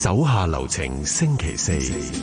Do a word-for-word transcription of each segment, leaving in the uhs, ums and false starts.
手下留情星期四。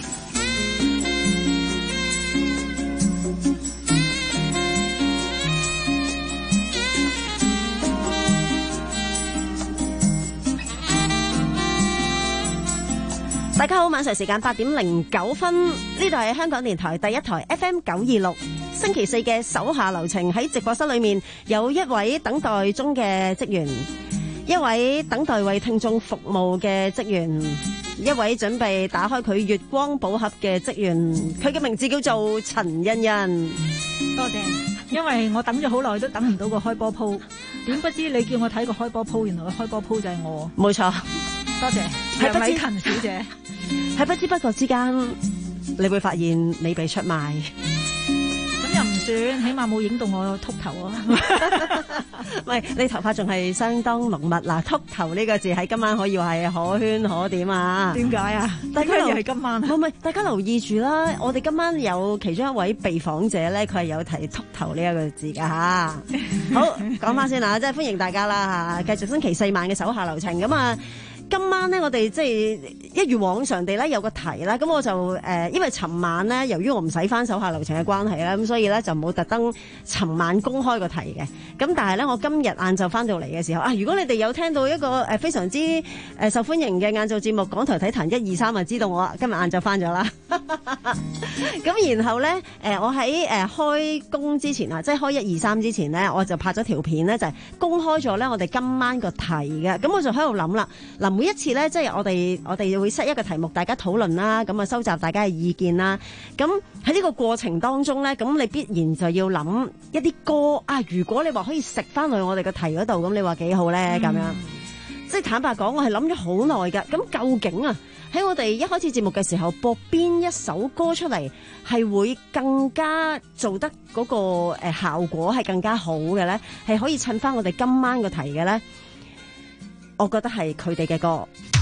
大家好，晚上時間八點零九分，呢度係香港電台第一台 F M 九二六，星期四嘅手下留情。喺直播室裏面有一位等待中嘅職員，一位等待為聽眾服務嘅職員，一位準備打開佢月光寶盒嘅職員，佢嘅名字叫做陳欣欣。 多謝，因為我等咗好耐都等唔到個開波鋪，點不知你叫我睇個開波鋪，原來個開波鋪就係我。 冇錯， 多謝楊美琴小姐。 喺不知不覺之間，你會發現你被出賣。 咁又唔算，起碼冇影到我禿頭啊！ 喂，你頭髮仲係相當濃密嗱，禿頭呢個字喺今晚可以話係可圈可點啊！ 點解啊？ 大家又係今晚啊？ 唔係，大家留意住啦！我哋今晚有其中一位被訪者咧，佢係有提禿頭呢一個字噶吓。好，講翻先啦，即係歡迎大家啦吓，繼續星期四晚嘅手下留情咁啊！今晚咧，我哋即係一如往常地咧有個題啦，咁我就誒、呃，因為尋晚咧，由於我唔使翻手下留情嘅關係啦，咁所以咧就冇特登尋晚公開個題嘅。咁但係咧，我今日晏晝翻到嚟嘅時候啊，如果你哋有聽到一個誒非常之誒受歡迎嘅晏晝節目《港台體壇一二三》，就知道我今日晏晝翻咗啦。咁然後咧，誒、呃、我喺誒開工之前啊，即係開一二三之前咧，我就拍咗條片咧，就係、是、公開咗咧我哋今晚個題嘅。咁我就喺度諗啦，嗱。每一次咧，即係我哋我哋會 set 一個題目，大家討論啦，咁啊收集大家嘅意見啦。咁喺呢個過程當中咧，咁你必然就要諗一啲歌啊。如果你話可以食翻去我哋個題嗰度，咁你話幾好咧？咁、嗯、樣即係坦白講，我係諗咗好耐噶。咁究竟啊，喺我哋一開始節目嘅時候播邊一首歌出嚟，係會更加做得嗰個誒效果係更加好嘅咧？係可以襯翻我哋今晚個題嘅咧？我覺得係佢哋嘅歌，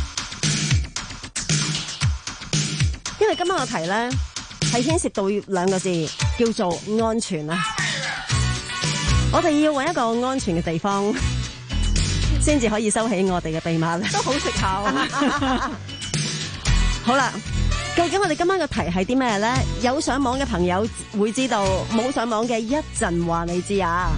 因為今晚個題咧係牽涉到兩個字，叫做安全啊！我哋要揾一個安全嘅地方，先至可以收起我哋嘅秘密。 都好食口。 好啦，究竟我哋今晚嘅題係啲咩咧？有上網嘅朋友會知道，冇上網嘅一陣話你知啊！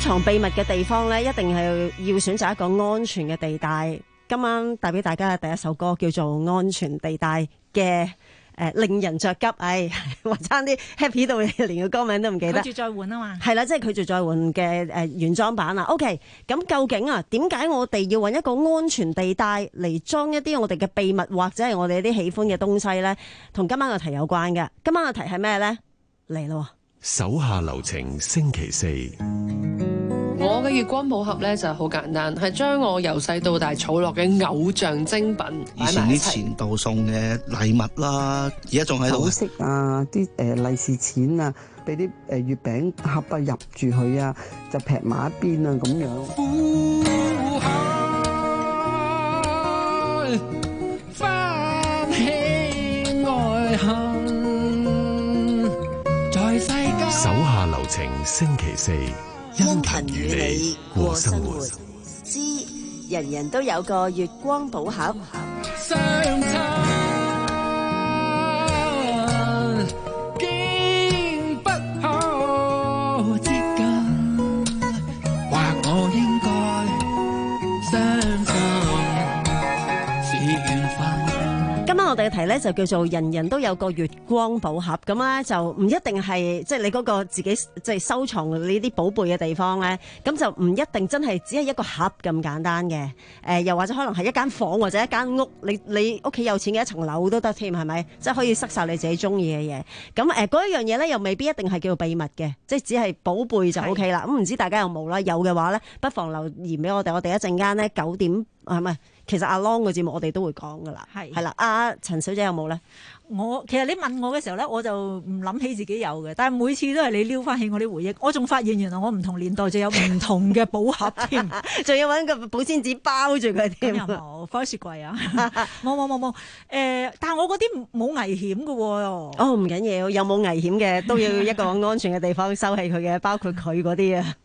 藏秘密嘅地方咧，一定係要選擇一個安全嘅地帶。今晚帶俾大家嘅第一首歌叫做《安全地帶》嘅誒、呃，令人着急。唉，話差啲 happy 到連個歌名都唔記得。 拒絕再換啊嘛。係啦，即係拒絕再換嘅誒原裝版啦。OK， 咁究竟啊，點解我哋要揾一個安全地帶嚟裝一啲我哋嘅秘密或者係我哋啲喜歡嘅東西咧？同今晚嘅題有關嘅。今晚嘅題係咩咧？嚟咯！ 手下留情星期四。 我嘅月光寶盒咧就好簡單，係將我由細到大儲落嘅偶像精品以前啲前度送嘅禮物啦，而家仲喺度。 首飾啊，啲誒利是錢啊，俾啲誒月餅盒啊入住佢啊，就劈埋一邊啊咁樣。苦海翻起愛恨，在世間。 手下留情星期四。 因勤與你過生活之人人都有個月光寶盒。 相親竟不可接近，或我應該相信是緣分。 今晚我哋嘅題咧就叫做人人都有個月光寶盒，咁咧就唔一定係即係你嗰個自己即係收藏呢啲寶貝嘅地方咧，咁就唔一定真係只係一個盒咁簡單嘅。誒、呃，又或者可能係一間房或者一間屋，你你屋企有錢嘅一層樓都得添，係咪？即係可以塞晒你自己中意嘅嘢。咁誒，嗰一樣嘢咧又未必一定係叫做秘密嘅，即係只係寶貝就 O K 啦。咁唔知大家有冇啦？有嘅話咧，不妨留言俾我哋。我哋一陣間咧九點係咪？其實阿 Long 嘅節目我哋都會講噶啦，係係啦。阿陳小姐有冇咧？ 我其實你問我嘅時候咧，我就唔諗起自己有嘅，但係每次都係你撩翻起我啲回憶，我仲發現原來我唔同年代就有唔同嘅寶盒添， 仲要揾個保鮮紙包住佢添。 咁又冇放喺雪櫃啊？冇冇冇冇。誒，但係我嗰啲冇危險嘅喎。哦， 唔緊要，有冇危險嘅都要一個安全嘅地方收起佢嘅，包括佢嗰啲啊。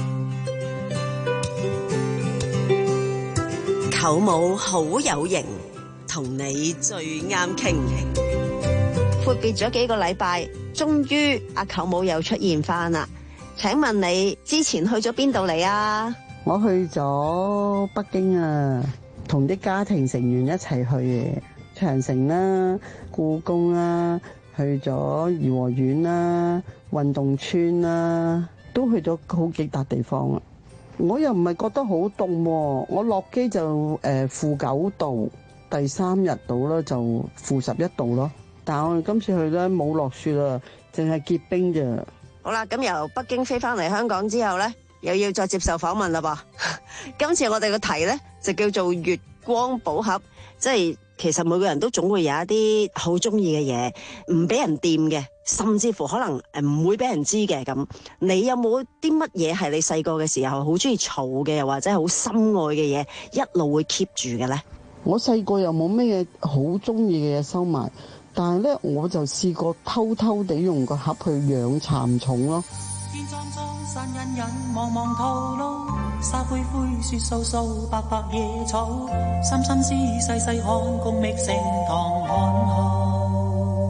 舅母好有型，同你最啱傾。闊別咗幾個禮拜，終於阿舅母又出現翻啦。請問你之前去咗邊度嚟啊？ 我去咗北京啊，同啲家庭成員一齊去嘅，長城啦、故宮啦，去咗頤和園啦、運動村啦，都去咗好幾笪地方啊。我又唔係覺得好凍，我落機就誒負九度，第三日到啦就負十一度咯。但係我哋今次去咧冇落雪啦，淨係結冰咋。 好啦，咁由北京飛翻嚟香港之後咧，又要再接受訪問啦噃。今次我哋個題咧就叫做月光寶盒，即係其實每個人都總會有一啲好中意嘅嘢，唔俾人掂嘅，甚至乎可能誒唔會俾人知嘅咁。你有冇啲乜嘢係你細個嘅時候好中意儲嘅，又或者係好深愛嘅嘢，一路會 keep 住嘅咧？ 我細個又冇咩嘢好中意嘅嘢收埋，但係咧我就試過偷偷地用個盒去養蠶蟲咯。 天蒼蒼山隱隱茫茫途路，沙灰灰雪掃掃白白野草，深深思細細看共覓成堂看號。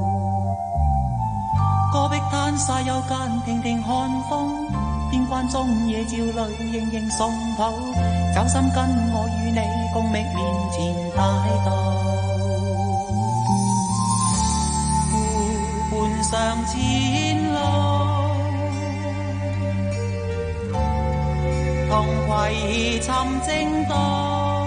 戈壁灘沙丘間聽聽看風，邊關中野照裏盈盈送抱，找心跟我與你共覓面前大道。湖畔上前路，同攜尋正道，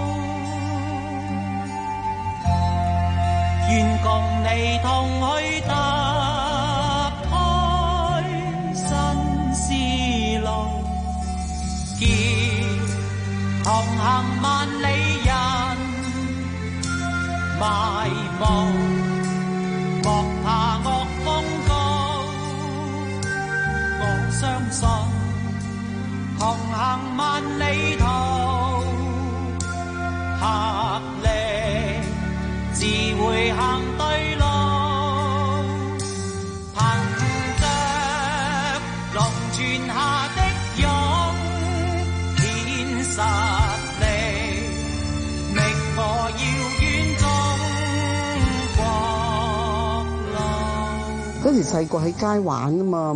願共你同去踏開新絲路，結同行萬里人埋無，莫怕惡風高，我相信同行萬里途，合力自會行對路，憑着龍泉下的勇顯實力，覓我遙遠中國路。 嗰時細個喺街玩啊嘛，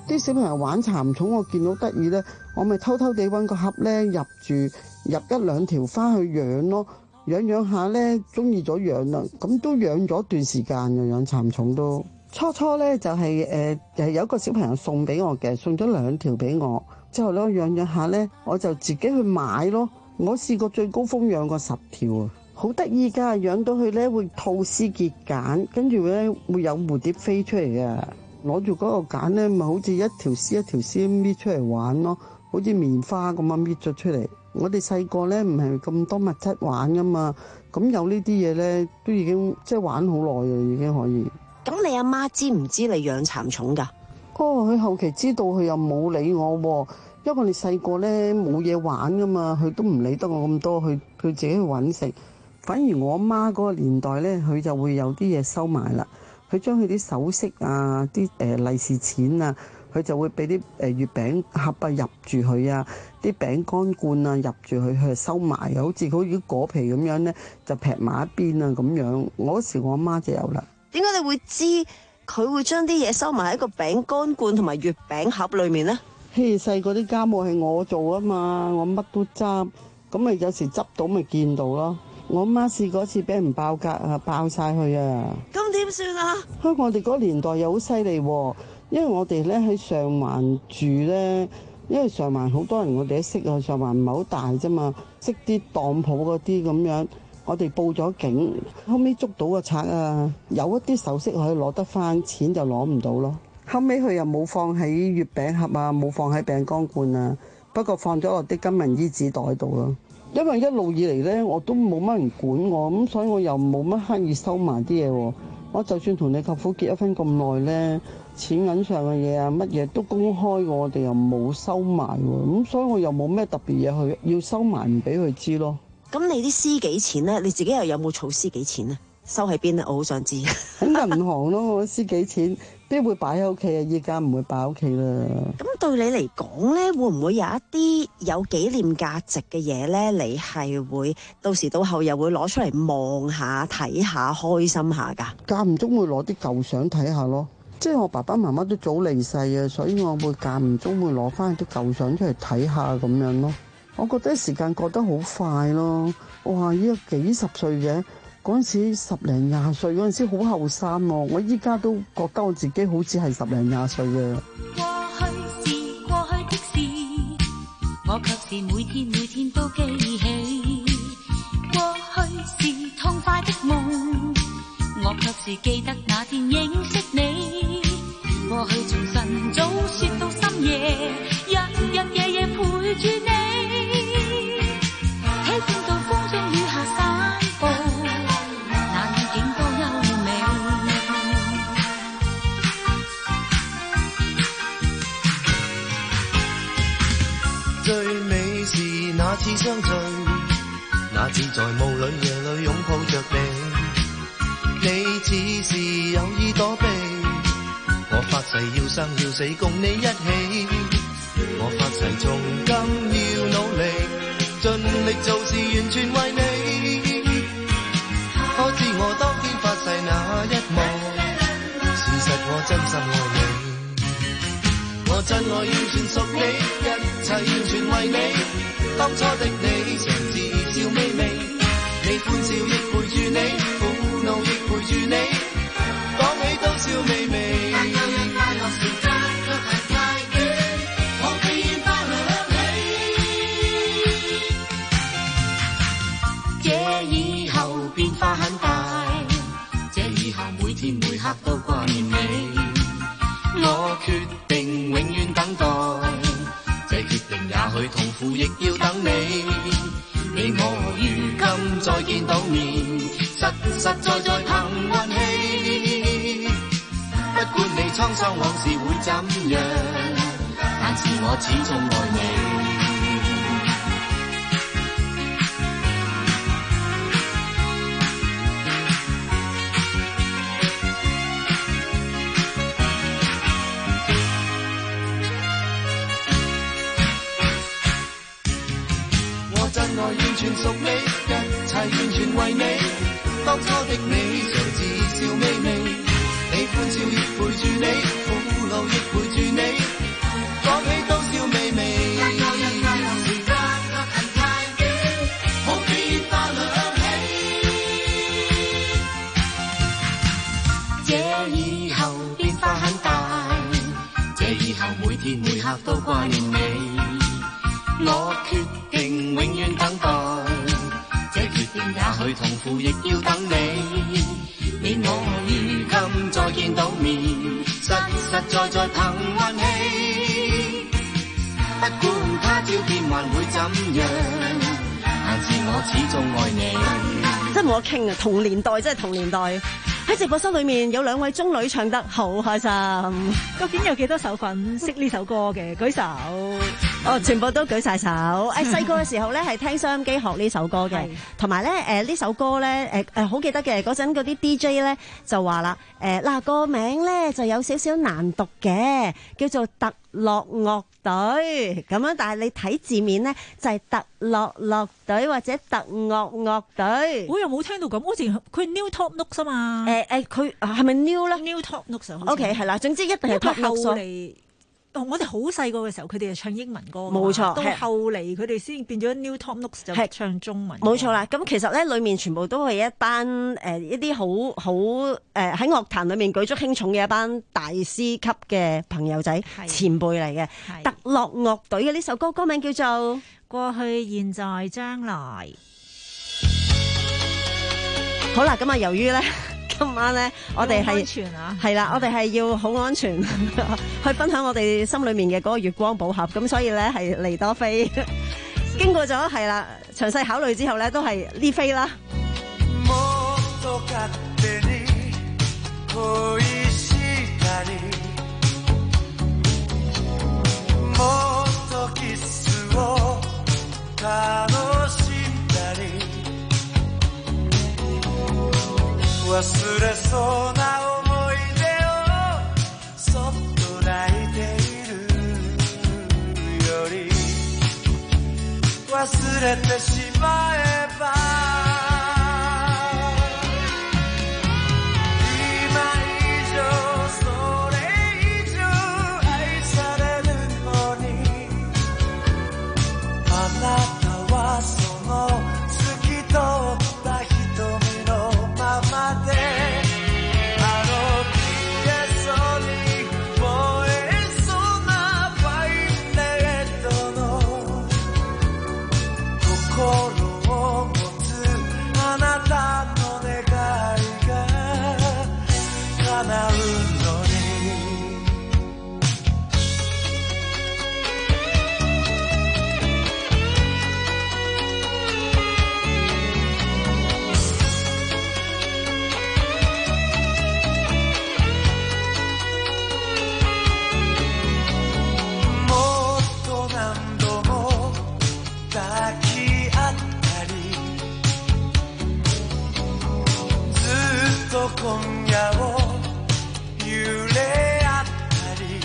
啲小朋友玩蠶蟲，我見到得意咧，我咪偷偷地揾個盒咧入住入一兩條翻去養咯，養養下咧中意咗養啦，咁都養咗段時間嘅養蠶蟲都。初初咧就係誒誒有一個小朋友送俾我嘅，送咗兩條俾我，之後咧養養下咧我就自己去買咯。我試過最高峰養過十條啊，好得意㗎，養到佢咧會吐絲結繭，跟住咧會有蝴蝶飛出嚟嘅。攞住嗰個繭咧，咪好似一條絲一條絲搣出嚟玩咯，好似棉花咁樣搣咗出嚟。我哋細個咧唔係咁多物質玩噶嘛，咁有呢啲嘢咧都已經即係玩好耐嘅，已經可以。 咁你阿媽知唔知你養蠶蟲㗎？ 哦，佢後期知道，佢又冇理我喎，因為我哋細個咧冇嘢玩噶嘛，佢都唔理得我咁多，佢佢自己去揾食。反而我阿媽嗰個年代咧，佢就會有啲嘢收埋啦。佢將佢啲首飾啊、啲誒利是錢啊，佢就會俾啲誒月餅盒啊入住佢啊，啲餅乾罐啊入住佢，佢就收埋，好似好似果皮咁樣咧，就劈埋一邊啊咁樣。我嗰時我阿媽就有啦。 點解你會知佢會將啲嘢收埋喺個餅乾罐同埋月餅盒裏面呢？ 嘿，細個啲家務係我做啊嘛，我乜都執，咁咪有時執到咪見到咯。我媽試過一次俾人爆格啊，爆晒佢啊！ 咁點算啊？ 香港我哋嗰個年代又好犀利喎，因為我哋咧喺上環住咧，因為上環好多人我哋都識啊，上環唔係好大啫嘛，識啲當鋪嗰啲咁樣，我哋報咗警，後尾捉到個賊啊，有一啲首飾可以攞得翻，錢就攞唔到咯。後尾佢又冇放喺月餅盒啊，冇放喺餅乾罐啊，不過放咗落啲金銀衣紙袋度咯。因為一路以嚟咧，我都冇乜人管我，咁所以我又冇乜刻意收埋啲嘢喎。我就算同你舅父結咗婚咁耐咧，錢銀上嘅嘢啊，乜嘢都公開，我哋又冇收埋喎。咁所以我又冇咩特別嘢去要收埋，唔俾佢知咯。 咁你啲私己錢咧，你自己又有冇儲私己錢咧？收喺邊咧？我好想知。 喺銀行咯，我私己錢邊會擺喺屋企啊？依家唔會擺喺屋企啦。 咁對你嚟講咧，會唔會有一啲有紀念價值嘅嘢咧？你係會到時到後又會攞出嚟望下、睇下、開心下㗎？ 間唔中會攞啲舊相睇下咯。即係我爸爸媽媽都早離世啊，所以我會間唔中會攞翻啲舊相出嚟睇下咁樣咯。我覺得時間過得好快咯。哇！依家幾十歲嘅。嗰陣時十零廿歲嗰陣時好後生喎，我依家都覺得我自己好似係十零廿歲嘅。 過去是過去的事，我卻是每天每天都記起。過去是痛快的夢，我卻是記得那天認識你。過去從晨早説到深夜，日日夜夜陪住你，喜歡到風中雨下散步。 最美是那次相聚，那次在霧裏夜裏擁抱着你，你似是有意躲避，我發誓要生要死共你一起，我發誓從今要努力，盡力做事完全為你，可知我當天發誓那一幕，事實我真心愛你。我真愛完全屬你，一切完全為你。當初的你常自笑眯眯，你歡笑亦陪住你，苦惱亦陪住你，講起都笑眯眯。但有人快樂時間卻係太短，我被煙花亮起。這以後變化很大，這以後每天每刻都掛念你。我決定永遠等待，這決定也許痛苦，亦要等你。你我如今再見到面，實實在在憑運氣。不管你滄桑往事會怎樣，但是我始終愛你。我完全屬你，一切完全為你。當初的你常自笑眯眯，你歡笑亦陪住你，苦惱亦陪住你。 每刻都掛念你。我決定永遠等待，這決定也許痛苦，亦要等你。你我如今再見到面，實實在在憑運氣。不管他朝變幻會怎樣，但是我始終愛你。 真冇得傾啊！同年代真係同年代。喺直播室裏面有兩位中女唱得好開心。 究竟有幾多手粉識呢首歌嘅？舉手。 哦，全部都舉晒手。誒，細個嘅時候咧係聽收音機學呢首歌嘅，同埋咧誒呢首歌咧誒誒好記得嘅嗰陣嗰啲 D J 咧就話啦誒嗱個名咧就有少少難讀嘅，叫做特樂樂隊咁樣，但係你睇字面咧就係特樂樂隊或者特樂樂隊。 我又冇聽到咁，好似佢 New Top Notes 啊嘛。 誒誒，佢係咪 New 咧 ？New Top Notes O K 係啦，總之一定係 Top Notes。後嚟我哋好細個嘅時候，佢哋係唱英文歌， 冇錯。 到後嚟佢哋先變咗 New Top Notes 就唱中文。 冇錯啦，咁其實咧裡面全部都係一班誒、呃、一啲好好誒喺樂壇裏面舉足輕重嘅一班大師級嘅朋友仔前輩嚟嘅。特樂樂隊嘅呢首歌歌名叫做《 過去現在將來》。 好啦，咁啊由於咧。今晚咧，我哋係係啦，我哋係要好安全去分享我哋心裏面嘅嗰個月光寶盒，咁所以咧係嚟多飛。經過咗係啦，詳細考慮之後咧，都係呢飛啦。 忘れそうな思い出をそっと泣いているより忘れてしまえば今以上それ以上愛されるのにあなたはその透き通った瞳のままであの消えそうに燃えそうなバイレットの心を持つあなたの願いが叶うのに今夜を揺れ合ったり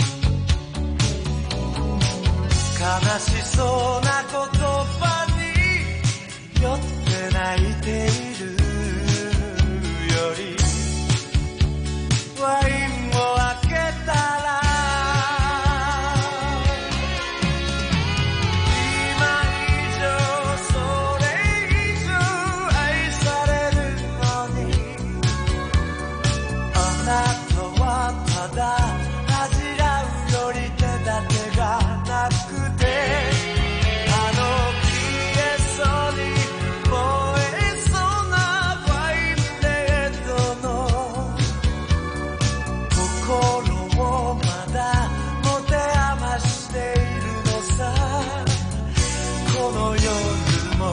悲しそうな言葉に酔って泣いているよりワインを開けたら今以上それ以上愛されるのにあなたはただ恥じらうより手立てがなくてあの消えそうに燃えそうなワインレッドの心をまだ持て余しているのさこの夜も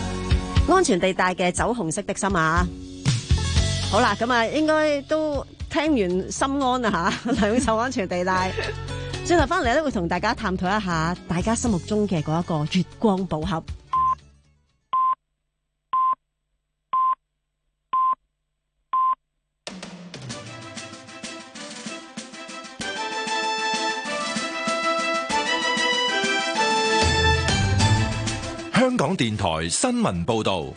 安全地帶嘅酒紅色的心啊！好啦，咁啊，應該都聽完心安啊嚇，兩手安全地帶。轉頭翻嚟咧，會同大家探討一下大家心目中嘅嗰一個月光寶盒。 香港電台新聞報道。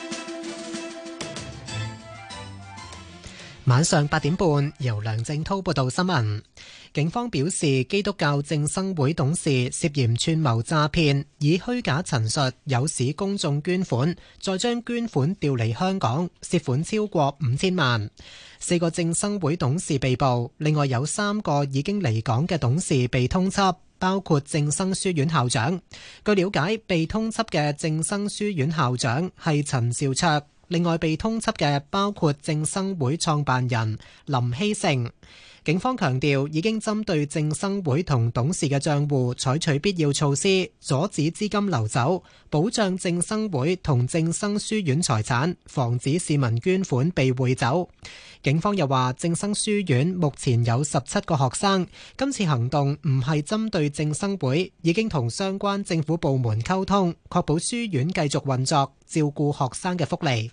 晚上八點半，由梁正滔報道新聞。警方表示，基督教正生會董事涉嫌串謀詐騙，以虛假陳述誘使公眾捐款，再將捐款調離香港，涉款超過五千萬。四個正生會董事被捕，另外有三個已經離港嘅董事被通緝，包括正生書院校長。據了解，被通緝嘅正生書院校長係陳兆卓。另外被通緝嘅包括正生會創辦人林希勝。警方強調已經針對正生會同董事嘅賬戶採取必要措施，阻止資金流走，保障正生會同正生書院財產，防止市民捐款被匯走。警方又話，正生書院目前有十七個學生，今次行動唔係針對正生會，已經同相關政府部門溝通，確保書院繼續運作，照顧學生嘅福利。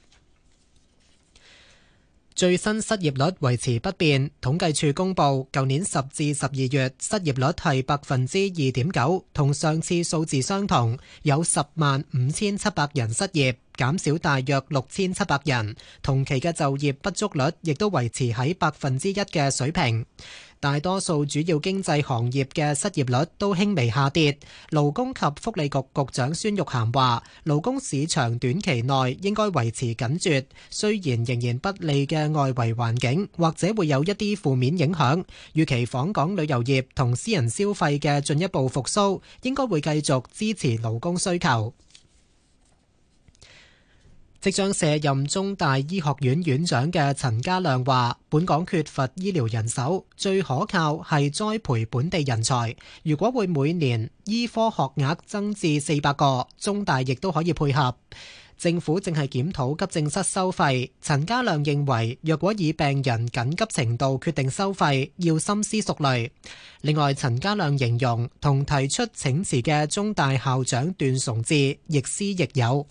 最新失業率維持不變，統計處公布，舊年十至十二月失業率係百分之二點九，同上次數字相同，有十萬五千七百人失業，減少大約六千七百人。同期嘅就業不足率亦都維持喺百分之一嘅水平。大多數主要經濟行業嘅失業率都輕微下跌。勞工及福利局局長孫玉菡話，勞工市場短期內應該維持緊絀，雖然仍然不利嘅外圍環境或者會有一啲負面影響，預期訪港旅遊業同私人消費嘅進一步復甦應該會繼續支持勞工需求。即將卸任中大醫學院院長嘅陳家亮話，本港缺乏醫療人手，最可靠係栽培本地人才。如果會每年醫科學額增至四百個，中大亦都可以配合。政府正係檢討急症室收費。陳家亮認為，若果以病人緊急程度決定收費，要深思熟慮。另外，陳家亮形容同提出請辭嘅中大校長段崇智亦師亦友。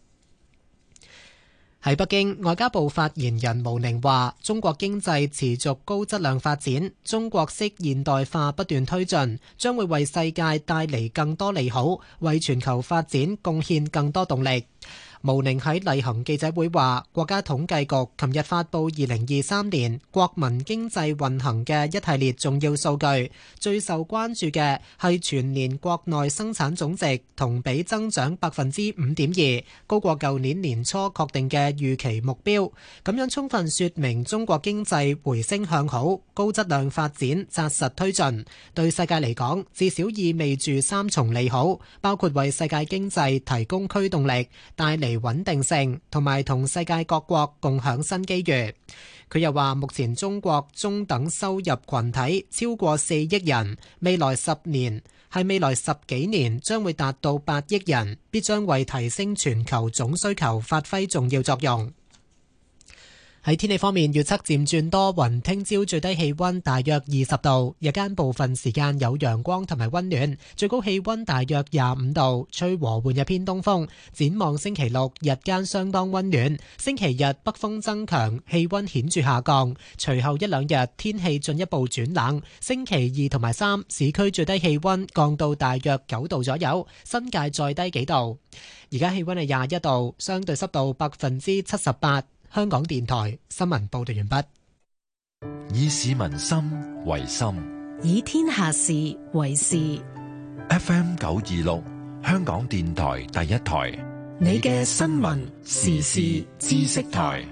喺北京，外交部發言人毛寧話，中國經濟持續高質量發展，中國式現代化不斷推進，將會為世界帶嚟更多利好，為全球發展貢獻更多動力。毛寧喺例行記者會話，國家統計局琴日發布二零二三年國民經濟運行嘅一系列重要數據，最受關注嘅係全年國內生產總值同比增長百分之五點二，高過舊年年初確定嘅預期目標。咁樣充分說明中國經濟回升向好，高質量發展紮實推進，對世界嚟講至少意味住三重利好，包括為世界經濟提供驅動力，帶嚟穩定性，同埋同世界各國共享新機遇。佢又話，目前中國中等收入群體超過四億人，未來十年係未來十幾年將會達到八億人，必將為提升全球總需求發揮重要作用。喺天氣方面，預測漸轉多雲，聽朝最低氣溫大約二十度，日間部分時間有陽光同埋溫暖，最高氣溫大約廿五度，吹和緩一偏東風。展望星期六日間相當溫暖，星期日北風增強，氣溫顯著下降，隨後一兩日天氣進一步轉冷。星期二同埋三市區最低氣溫降到大約九度左右，新界再低幾度。而家氣溫係廿一度，相對濕度百分之七十八。香港電台新聞報道完畢。 以市民心為心， 以天下事為事。 F M 九二六，香港電台第一台， 你嘅新聞時事知識台。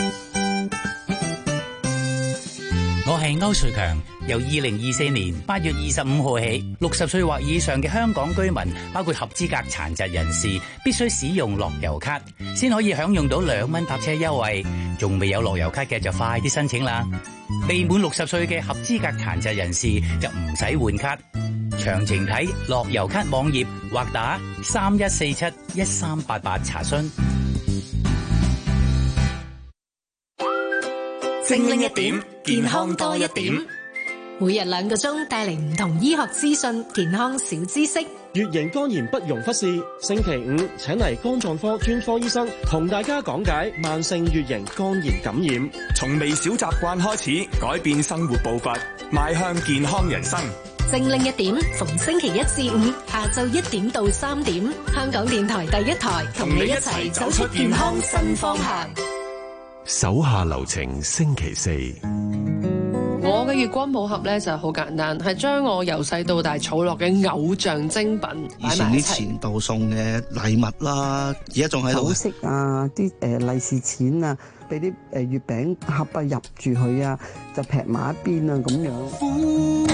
我係歐瑞強。由二零二四年八月二十五號起，六十歲或以上嘅香港居民，包括合資格殘疾人士，必須使用樂悠卡，先可以享用到兩蚊搭車優惠。仲未有樂悠卡嘅就快啲申請啦！未滿六十歲嘅合資格殘疾人士就唔使換卡。詳情睇樂悠卡網頁或打三一四七一三八八查詢。 精靈一點，健康多一點。 每日兩個鐘帶嚟唔同醫學資訊、健康小知識。 乙型肝炎不容忽視。星期五請嚟肝臟科專科醫生同大家講解慢性乙型肝炎感染。 從微小習慣開始，改變生活步伐，邁向健康人生。 精靈一點，逢星期一至五下晝一點到三點，香港電台第一台同你一齊走出健康新方向。 手下留情，星期四。 我嘅月光寶盒咧就好簡單，係將我由細到大儲落嘅偶像精品以前啲前度送嘅禮物啦，而家仲喺度。 首飾啊，啲誒利是錢啊，俾啲誒月餅盒啊入住佢啊，就劈埋一邊啊咁樣。 苦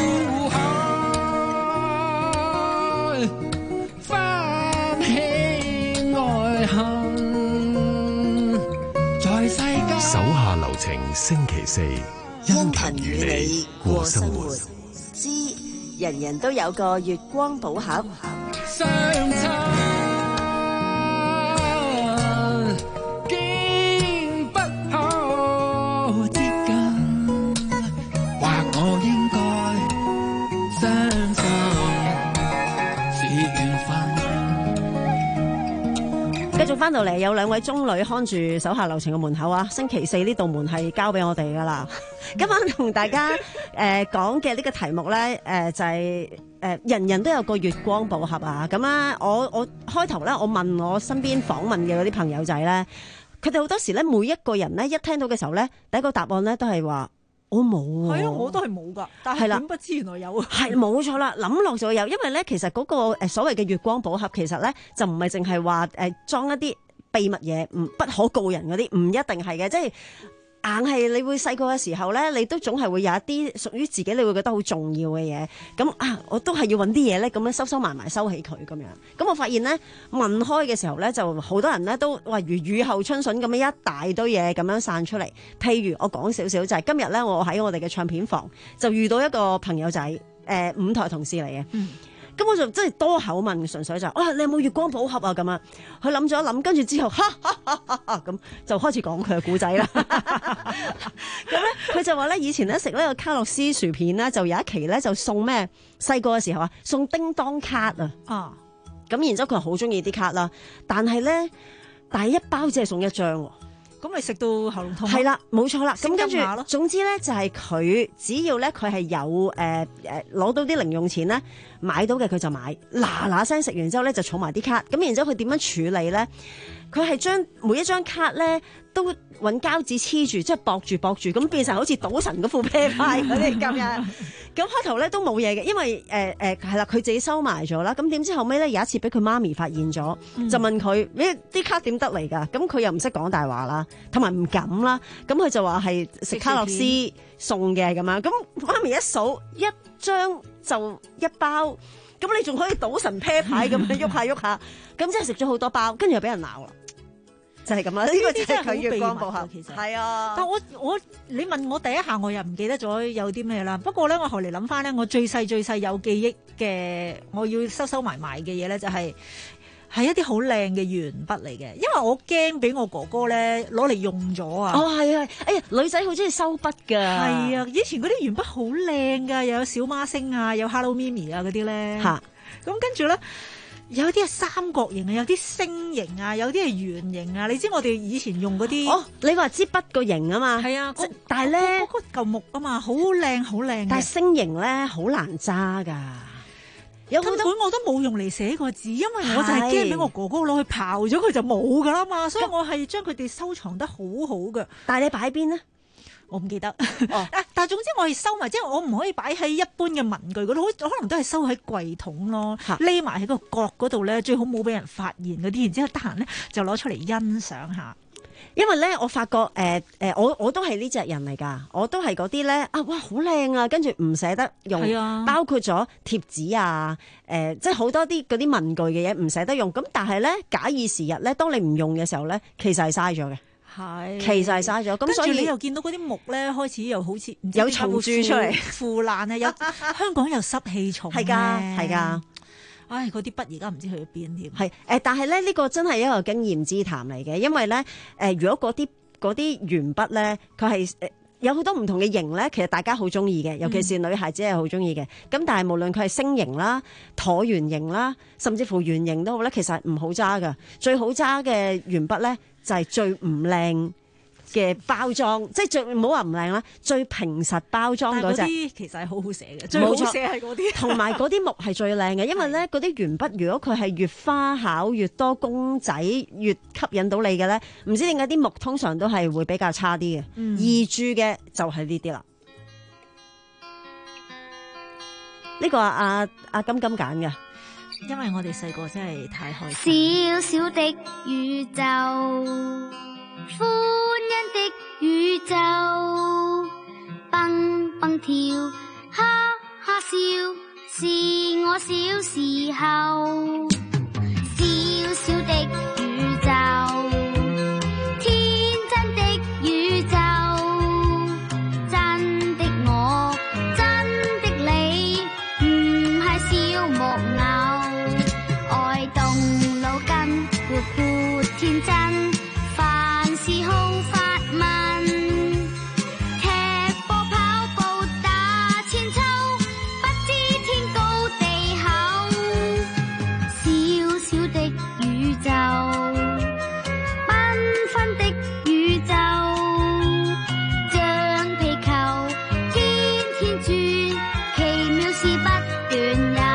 海翻起愛恨，在世間。 手下留情，星期四。 因勤與你過生活，知人人都有個月光寶盒。 相親竟不可接近，或我應該相信是緣分。 繼續翻到嚟，有兩位中女看住手下留情嘅門口啊！星期四呢道門係交俾我哋噶啦。今晚同大家誒、呃、講嘅呢個題目咧，誒、呃、就係、是、誒、呃、人人都有個月光寶盒啊！咁啊，我我開頭咧，我問我身邊訪問嘅嗰啲朋友仔咧，佢哋好多時咧，每一個人咧一聽到嘅時候咧，第一個答案咧都係話我冇喎。 係啊，我都係冇噶，但係點不知原來有啊！ 係冇錯啦，諗落就有，因為咧其實嗰個誒所謂嘅月光寶盒，其實咧就唔係淨係話誒裝一啲秘密嘢，唔不可告人嗰啲，唔一定係嘅，即係。硬係你會細個嘅時候咧，你都總係會有一啲屬於自己，你會覺得好重要嘅嘢。咁啊，我都係要揾啲嘢咧，咁樣收收埋埋收起佢咁樣。咁我發現咧，問開嘅時候咧，就好多人咧都話如雨後春筍咁樣一大堆嘢咁樣散出嚟。譬如我講少少就係、是、今日咧，我喺我哋嘅唱片房就遇到一個朋友仔，誒、呃、五台同事嚟嘅。嗯咁我就真係多口問，純粹就係、哇！你有冇月光寶盒啊？咁啊，佢諗咗一諗，跟住之後，哈哈哈哈哈咁就開始講佢嘅故仔啦。咁咧，佢就話咧，以前咧食呢個卡樂斯薯片咧，就有一期咧就送咩？細個嘅時候啊，送叮當卡啊。啊！咁然之後佢好中意啲卡啦，但係咧，但係一包只係送一張喎。 咁咪食到喉嚨痛？ 係啦，冇錯啦。咁跟住，總之咧就係佢只要咧佢係有誒誒攞到啲零用錢咧，買到嘅佢就買，嗱嗱聲食完之後咧就儲埋啲卡。咁然之後佢點樣處理咧？佢係將每一張卡咧都揾膠紙黐住，即係駁住駁住，咁變成好似賭神嗰副啤牌嗰啲咁樣。咁開頭咧都冇嘢嘅，因為誒誒係啦，佢、呃、自己收埋咗啦。咁點知後尾咧有一次俾佢媽咪發現咗，嗯、就問佢：呢啲卡點得嚟㗎？咁佢又唔識講大話啦，同埋唔敢啦。咁佢就話係食卡樂斯送嘅咁樣。咁媽咪一數一張就一包，咁你仲可以賭神啤牌咁樣喐下喐下，咁即係食咗好多包，跟住又俾人鬧啦。就係咁啦，呢個就係佢月光寶盒，其實係啊。 但我我你問我第一下，我又唔記得咗有啲咩啦。不過咧，我後嚟諗翻咧，我最細最細有記憶嘅，我要收收埋埋嘅嘢咧，就係係一啲好靚嘅鉛筆嚟嘅。因為我驚俾我哥哥咧攞嚟用咗啊。 哦，係啊，哎呀，女仔好中意收筆㗎。 係啊，以前嗰啲鉛筆好靚㗎，又有小孖星啊，有 Hello Mimi 啊嗰啲咧。嚇，咁跟住咧。有啲係三角形啊，有啲星形啊，有啲係圓形啊。你知我哋以前用嗰啲哦，你話支筆個形啊嘛， 係啊， 但係咧嗰嚿木啊嘛，好靚好靚。 但係星形咧好難揸㗎，有根本我都冇用嚟寫個字，因為我就係驚俾我哥哥攞去刨咗佢就冇㗎啦嘛，所以我係將佢哋收藏得好好㗎。 但係你擺喺邊咧？ 我唔記得，哦、但係總之我係收埋，即係我唔可以擺喺一般嘅文具嗰度，可能都係收喺櫃桶咯，匿埋喺個角嗰度咧，最好冇俾人發現嗰啲，然之後得閒咧就攞出嚟欣賞下。 因為咧，我發覺誒誒、呃呃，我我都係呢隻人嚟㗎，我都係嗰啲咧啊，哇，好靚啊，跟住唔捨得用，啊、包括咗貼紙啊，誒、呃，即係好多啲嗰啲文具嘅嘢唔捨得用，咁但係咧假以時日咧，當你唔用嘅時候咧，其實係嘥咗嘅。係，其實係嘥咗，咁所以你又見到嗰啲木咧，開始又好似有蟲蛀出嚟， 腐爛啊！有香港有濕氣重， 係㗎，係㗎。 唉，嗰啲筆而家唔知去咗邊添。 係誒，但係咧呢個真係一個經驗之談嚟嘅，因為咧誒、呃，如果嗰啲嗰啲鉛筆咧，佢係誒有好多唔同嘅型咧，其實大家好中意嘅，尤其是女孩子係好中意嘅。咁但係無論佢係星型啦、橢圓形啦，甚至乎圓形都好咧，其實唔好揸噶。最好揸嘅鉛筆咧，就係最唔靚嘅包裝，即係最唔好話唔靚啦，最平實包裝嗰隻。 但係嗰啲其實係好好寫嘅，最好寫係嗰啲。 同埋嗰啲木係最靚嘅，因為咧嗰啲鉛筆，如果佢係越花巧、越多公仔、越吸引到你嘅咧，唔知點解啲木通常都係會比較差啲嘅。 嗯、 易蛀嘅就係呢啲啦。呢、這個阿阿阿金金揀嘅， 因為我哋細個真係太開心。 小小的宇宙，歡欣的宇宙，蹦蹦跳，哈哈笑，是我小時候。小小的宇宙，天真的宇宙，真的我，真的你，唔係小木偶，愛動腦筋，活潑天真。凡事好發問，踢波跑步打千秋，不知天高地厚。小小的宇宙，繽紛的宇宙，像皮球天天轉，奇妙事不斷有。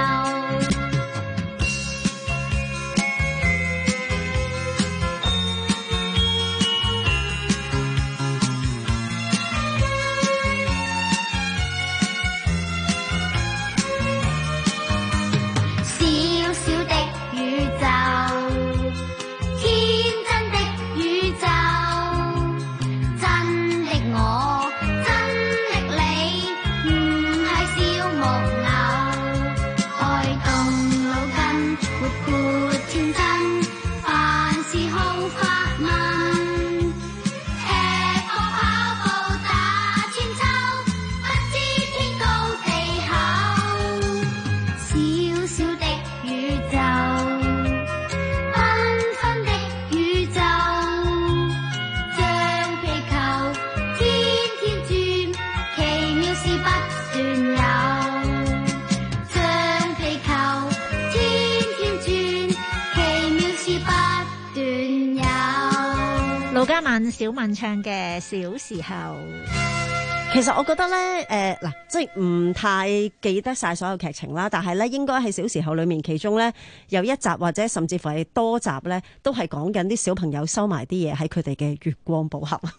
盧嘉敏、小敏唱嘅《小時候》， 其實我覺得咧，誒、呃、嗱，即係唔太記得晒所有劇情啦，但係咧應該喺《小時候》裏面，其中咧有一集或者甚至乎係多集咧，都係講緊啲小朋友收埋啲嘢喺佢哋嘅月光寶盒。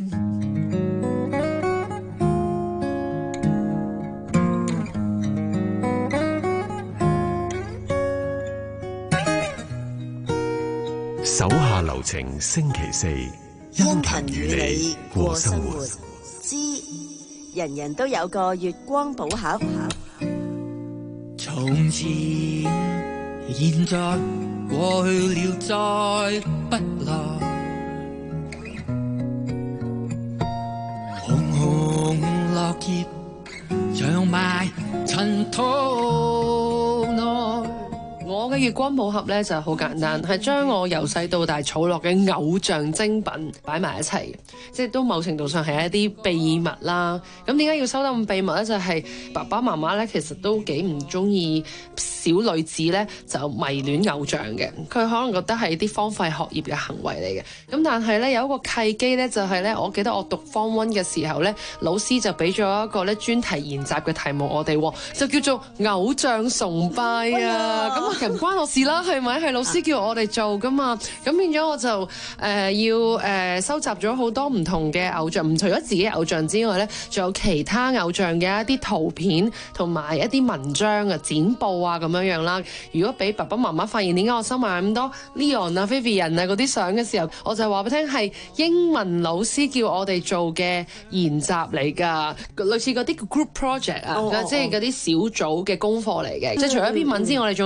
手下留情，星期四，殷勤與你過生活。 之人人都有個月光寶盒。 從前、現在、過去了，再不來。紅紅落葉，長埋塵土內。 我嘅月光寶盒咧就好簡單，係將我由細到大儲落嘅偶像精品擺埋一齊，即係都某程度上係一啲秘密啦。咁點解要收得咁秘密咧？就係、是、爸爸媽媽咧其實都幾唔中意小女子咧就迷戀偶像嘅，佢可能覺得係啲荒廢學業嘅行為嚟嘅。咁但係咧有一個契機咧，就係、是、咧我記得我讀 Form One 嘅時候咧，老師就俾咗一個咧專題研習嘅題目我哋，就叫做偶像崇拜啊。咁、哎其實唔關我事啦，係咪？係老師叫我哋做噶嘛，咁變咗我就誒、呃、要誒、呃、收集咗好多唔同嘅偶像，唔除咗自己偶像之外咧，仲有其他偶像嘅一啲圖片同埋一啲文章啊、剪報啊咁樣樣啦。如果俾爸爸媽媽發現點解我收埋咁多 Leon 啊、Vivian 啊嗰啲相嘅時候，我就話俾聽係英文老師叫我哋做嘅研習嚟㗎，類似嗰啲 group project 啊，哦、即係嗰啲小組嘅功課嚟嘅。即係除咗篇文之外，我哋仲要有啲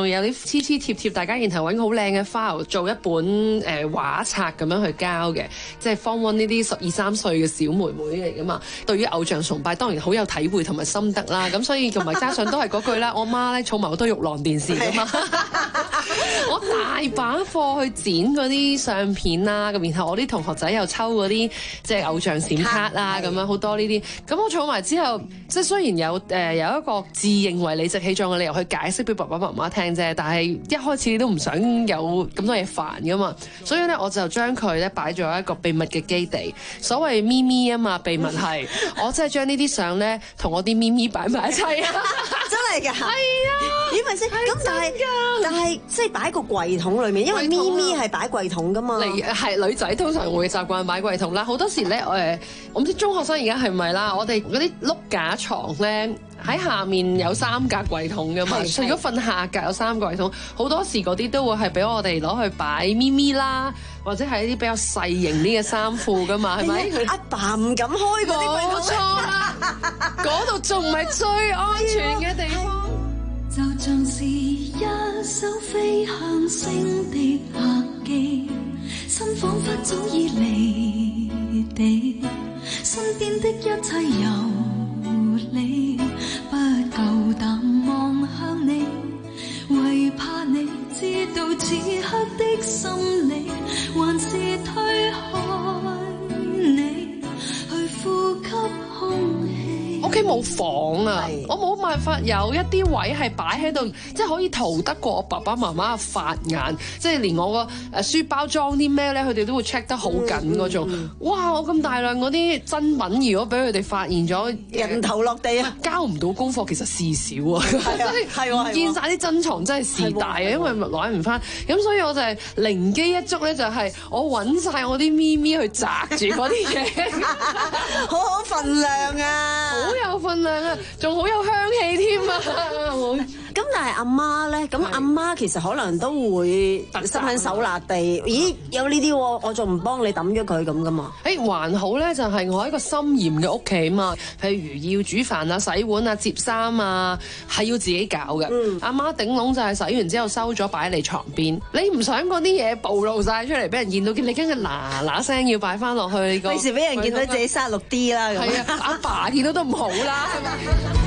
黐黐貼貼大家，然後揾好靚嘅 file 做一本誒、呃、畫冊咁樣去交嘅，即係 Form One 呢啲十二三歲嘅小妹妹嚟噶嘛。對於偶像崇拜當然好有體會同埋心得啦。咁所以同埋加上都係嗰句啦，我媽咧儲埋好多玉郎電視噶嘛，我大把貨去剪嗰啲相片啦。咁然後我啲同學仔又抽嗰啲即係偶像閃卡啦，咁樣好多呢啲。咁我儲埋之後，即係雖然有誒、呃、有一個自認為理直氣壯嘅理由去解釋俾爸爸媽媽聽啫，但係一開始你都唔想有咁多嘢煩噶嘛，所以咧我就將佢咧擺咗一個秘密嘅基地。所謂咪咪啊嘛，秘密係我真係將呢啲相咧同我啲咪咪擺埋一齊啊！ 真係㗎，係啊， 點咪先？咁但係但係即係擺個櫃桶裏面，因為咪咪係擺櫃桶噶嘛。 嚟係女仔通常會習慣擺櫃桶啦，好多時咧誒，我唔知中學生而家係咪啦，我哋嗰啲碌架床咧。喺下面有三格櫃桶㗎嘛，除咗瞓下格有三個櫃桶，好多時嗰啲都會係俾我哋攞去擺咪咪啦，或者係一啲比較細型啲嘅衫褲㗎嘛，係咪？ 阿爸唔敢開嗰啲櫃桶。冇錯啦， 嗰度仲唔係最安全嘅地方？ 就像是一艘飛向星的客機，心彷彿早已離地，身邊的一切由你不夠膽望向你，為怕你知道此刻的心理，還是推開你去呼吸空氣。 屋企冇房啊，我冇辦法有一啲位係擺喺度，即係可以逃得過我爸爸媽媽嘅法眼，即係連我個誒書包裝啲咩咧，佢哋都會 check 得好緊嗰種。嗯嗯、哇！我咁大量嗰啲真品，如果俾佢哋發現咗， 人頭落地啊！ 交唔到功課，其實事少啊，真係唔見晒啲珍藏，真係事大啊，因為攞唔翻。咁所以我就係靈機一觸咧，就係我揾晒我啲咪咪去擲住嗰啲嘢， 好好份量啊！ 好有份量啊，仲好有香氣添啊！ 咁但係阿媽咧，咁阿媽其實可能都會心狠手辣地，咦有呢啲喎，我仲唔幫你抌咗佢咁噶嘛？ 誒、欸、還好咧，就係、是、我喺個森嚴嘅屋企嘛，譬如要煮飯啊、洗碗啊、摺衫啊，係要自己搞嘅。阿、嗯、媽頂籠就係洗完之後收咗擺喺你床邊，你唔想嗰啲嘢暴露晒出嚟俾人見到，你跟住嗱嗱聲要擺翻落去。 費事俾人見到自己三十六 D 啦。 係啊，阿爸見到都唔好啦，係咪？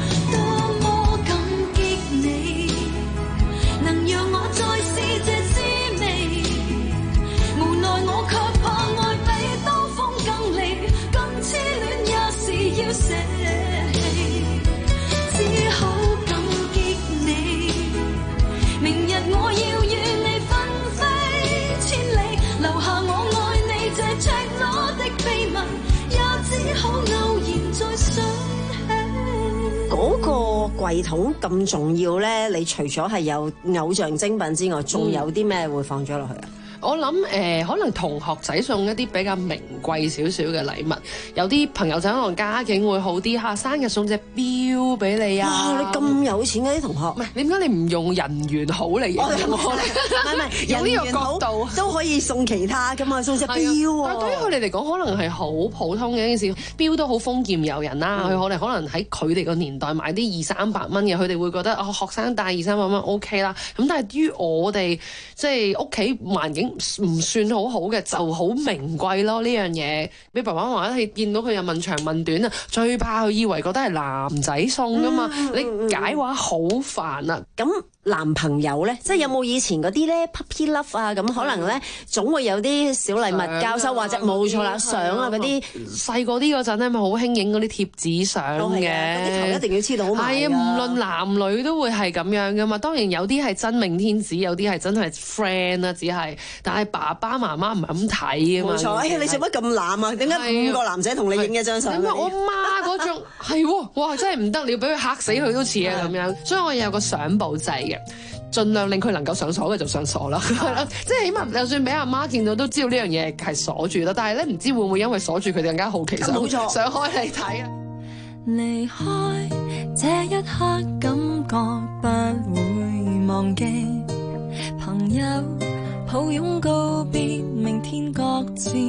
嗰個櫃桶咁重要咧，你除咗係有偶像精品之外，仲有啲咩會放咗落去啊？ 我諗誒、呃，可能同學仔送一啲比較名貴少少嘅禮物，有啲朋友仔可能家境會好啲嚇，生日送隻錶俾你啊！ 哇，你咁有錢嘅啲同學， 唔係點解你唔用人緣好嚟形容我？唔係唔係，有呢個角度都可以送其他噶嘛，送隻錶喎。 但對於佢哋嚟講，可能係好普通嘅一件事，錶都好豐儉由人啦。佢可能可能喺佢哋個年代買啲二三百蚊嘅，佢哋會覺得哦，學生戴二三百蚊 OK 啦。咁但係於我哋即係屋企環境唔算好好嘅，就好名貴咯呢樣嘢。俾爸爸媽媽一見到佢又問長問短啊，最怕佢以為覺得係男仔送噶嘛，嗯、你解話好煩啊。 咁男朋友咧，即係有冇以前嗰啲咧 puppy love 啊？咁可能咧總會有啲小禮物交收，或者冇錯啦，相啊嗰啲細個啲嗰陣咧，咪好興影嗰啲貼紙相嘅， 啲頭一定要黐到好埋。 係啊，無論男女都會係咁樣噶嘛。當然有啲係真命天子，有啲係真係 friend 啦，只係，但係爸爸媽媽唔係咁睇啊嘛。冇錯， 哎、你做乜咁濫啊？點解五個男仔同你影一張相？ 因為我媽嗰種係喎，哇真係唔得了，俾佢嚇死佢都似啊咁樣。所以我有個相簿掣嘅。盡量令佢能夠上鎖嘅就上鎖啦，係啦，即係起碼就算俾阿媽見到都知道呢樣嘢係鎖住啦。但係咧唔知會唔會因為鎖住佢哋更加好奇，冇錯，想開嚟睇啊！ 離開這一刻感覺不會忘記，朋友抱擁告別，明天各自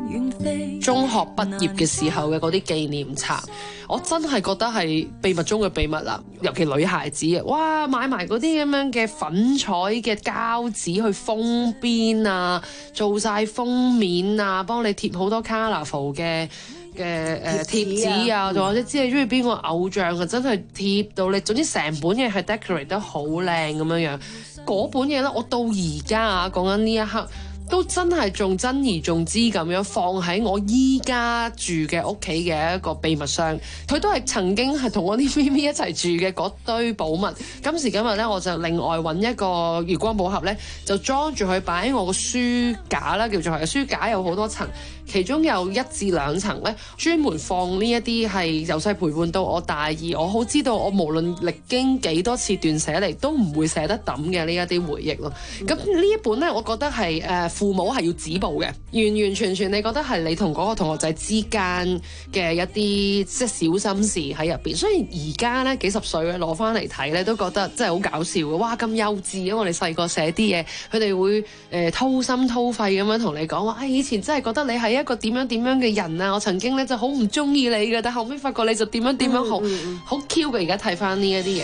中學畢業嘅時候嘅嗰啲紀念冊，我真係覺得係秘密中嘅秘密啦。尤其女孩子啊，哇買埋嗰啲咁樣嘅粉彩嘅膠紙去封邊啊，做晒封面啊，幫你貼好多 colourful 嘅嘅誒貼紙啊，或者知你中意邊個偶像啊，真係貼到你，總之成本嘢係 decorate 得好靚咁樣樣。嗰本嘢咧，我到而家啊講緊呢一刻，都真係仲珍而重之咁樣放喺我依家住嘅屋企嘅一個秘密箱，佢都係曾經係同我啲咪咪一齊住嘅嗰堆寶物。今時今日咧，我就另外揾一個月光寶盒咧，就裝住佢擺喺我個書架啦，叫做係書架有好多層，其中有一至兩層咧，專門放呢一啲係由細陪伴到我大，而我好知道我無論歷經幾多次斷捨離都唔會捨得抌嘅呢一啲回憶咯。咁呢、嗯、一本咧，我覺得係誒。呃父母係要止步嘅，完完全全你覺得係你同嗰個同學仔之間嘅一啲即係小心事喺入邊。雖然而家咧幾十歲攞翻嚟睇咧，都覺得真係好搞笑嘅。哇，咁幼稚啊！我哋細個寫啲嘢，佢哋會誒、呃、掏心掏肺咁樣同你講話，哎，以前真係覺得你係一個點樣點樣嘅人啊！我曾經咧就好唔中意你嘅，但後尾發覺你就點樣點樣好好 Q 嘅。而家睇翻呢一啲嘢。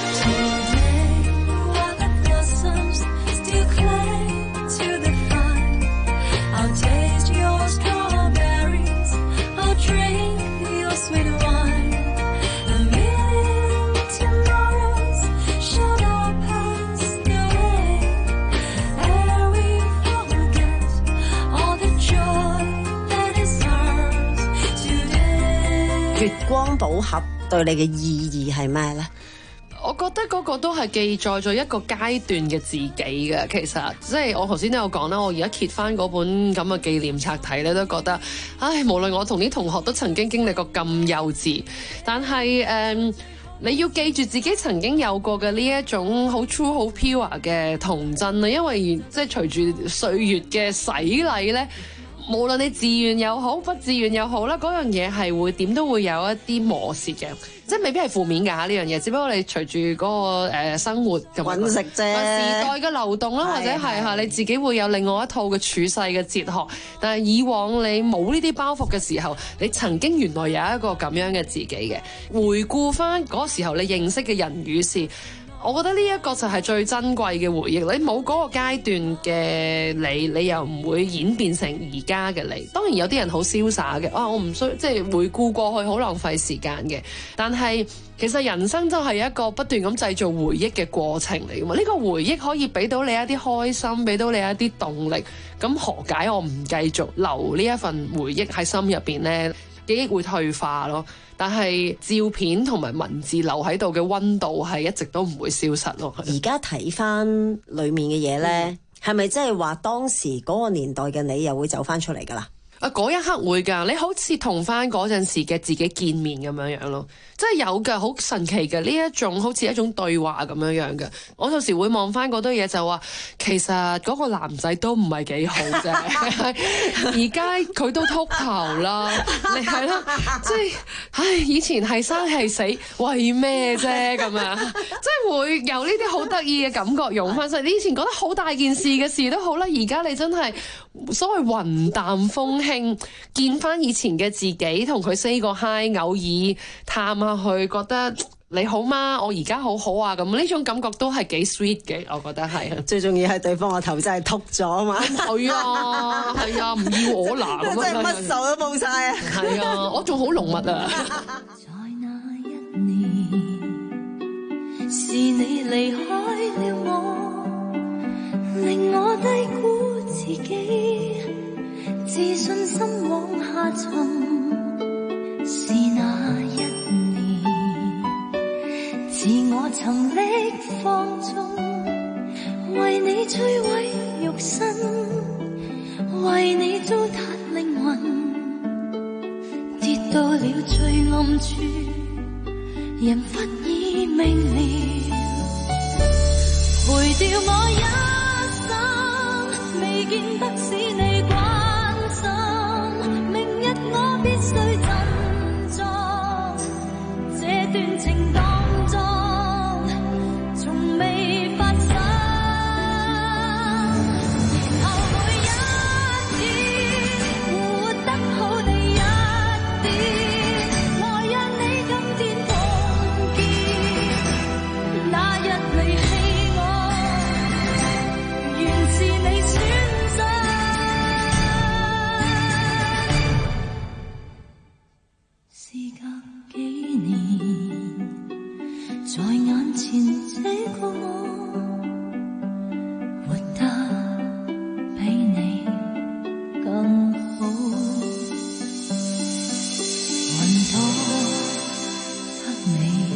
月光寶盒對你嘅意義係咩呢？ 我覺得嗰個都係記載咗一個階段嘅自己嘅。其實即係我頭先都有講啦，我而家揭翻嗰本咁嘅紀念冊睇咧，都覺得唉，無論我同啲同學都曾經經歷過咁幼稚，但係誒、嗯，你要記住自己曾經有過嘅呢一種好 true 好 pure 嘅童真啊，因為即係隨住歲月嘅洗禮咧。無論你自願又好，不自願又好啦，嗰樣嘢係會點都會有一啲磨蝕嘅，即係未必係負面㗎呢樣嘢，只不過你隨住嗰個誒生活咁揾食啫， 時代嘅流動啦，或者係嚇你自己會有另外一套嘅處世嘅哲學。但係以往你冇呢啲包袱嘅時候，你曾經原來有一個咁樣嘅自己嘅。回顧翻嗰時候你認識嘅人與事，我覺得呢一個就係最珍貴嘅回憶。你冇嗰個階段嘅你，你又唔會演變成而家嘅你。當然有啲人好瀟灑嘅，啊我唔需即係回顧過去好浪費時間嘅。但係其實人生就係一個不斷咁製造回憶嘅過程嚟㗎嘛。呢個回憶可以俾到你一啲開心，俾到你一啲動力。咁何解我唔繼續留呢一份回憶喺心入邊呢？記憶會退化咯，但係照片同埋文字留喺度嘅溫度係一直都唔會消失咯。 而家睇翻裏面嘅嘢呢，係咪即係話當時嗰個年代嘅你又會走翻出嚟噶啦？ 啊，嗰一刻會㗎，你好似同翻嗰陣時嘅自己見面咁樣樣咯，真係有㗎，好神奇嘅呢一種，好似一種對話咁樣樣嘅。我有時會望翻嗰堆嘢就話，其實嗰個男仔都唔係幾好啫，而家佢都禿頭啦，你係啦，即係唉，以前係生係死為咩啫咁樣，即係會有呢啲好得意嘅感覺湧翻上。你以前覺得好大件事嘅事都好啦，而家你真係所謂雲淡風輕。見翻以前嘅自己，同佢 say 個 hi， 偶爾探下佢，覺得你好嗎？我而家好好啊，咁呢種感覺都係幾 sweet 嘅，我覺得係。 最重要係對方個頭真係禿咗啊嘛。 係啊，係啊，唔要我啦咁樣，真係乜仇都冇晒啊。 係啊，我仲好濃密啊。 在那一年，是你離開了我，令我低估自己。自信心往下沉，是那一年，自我沉溺放縱，為你摧毀肉身，為你糟蹋靈魂，跌到了最暗處，人忽已明了，賠掉我一生，未見得使你關。我必須振作，這段情當作從未發生，後每一天活在眼前這個我，活得比你更好。雲朵得你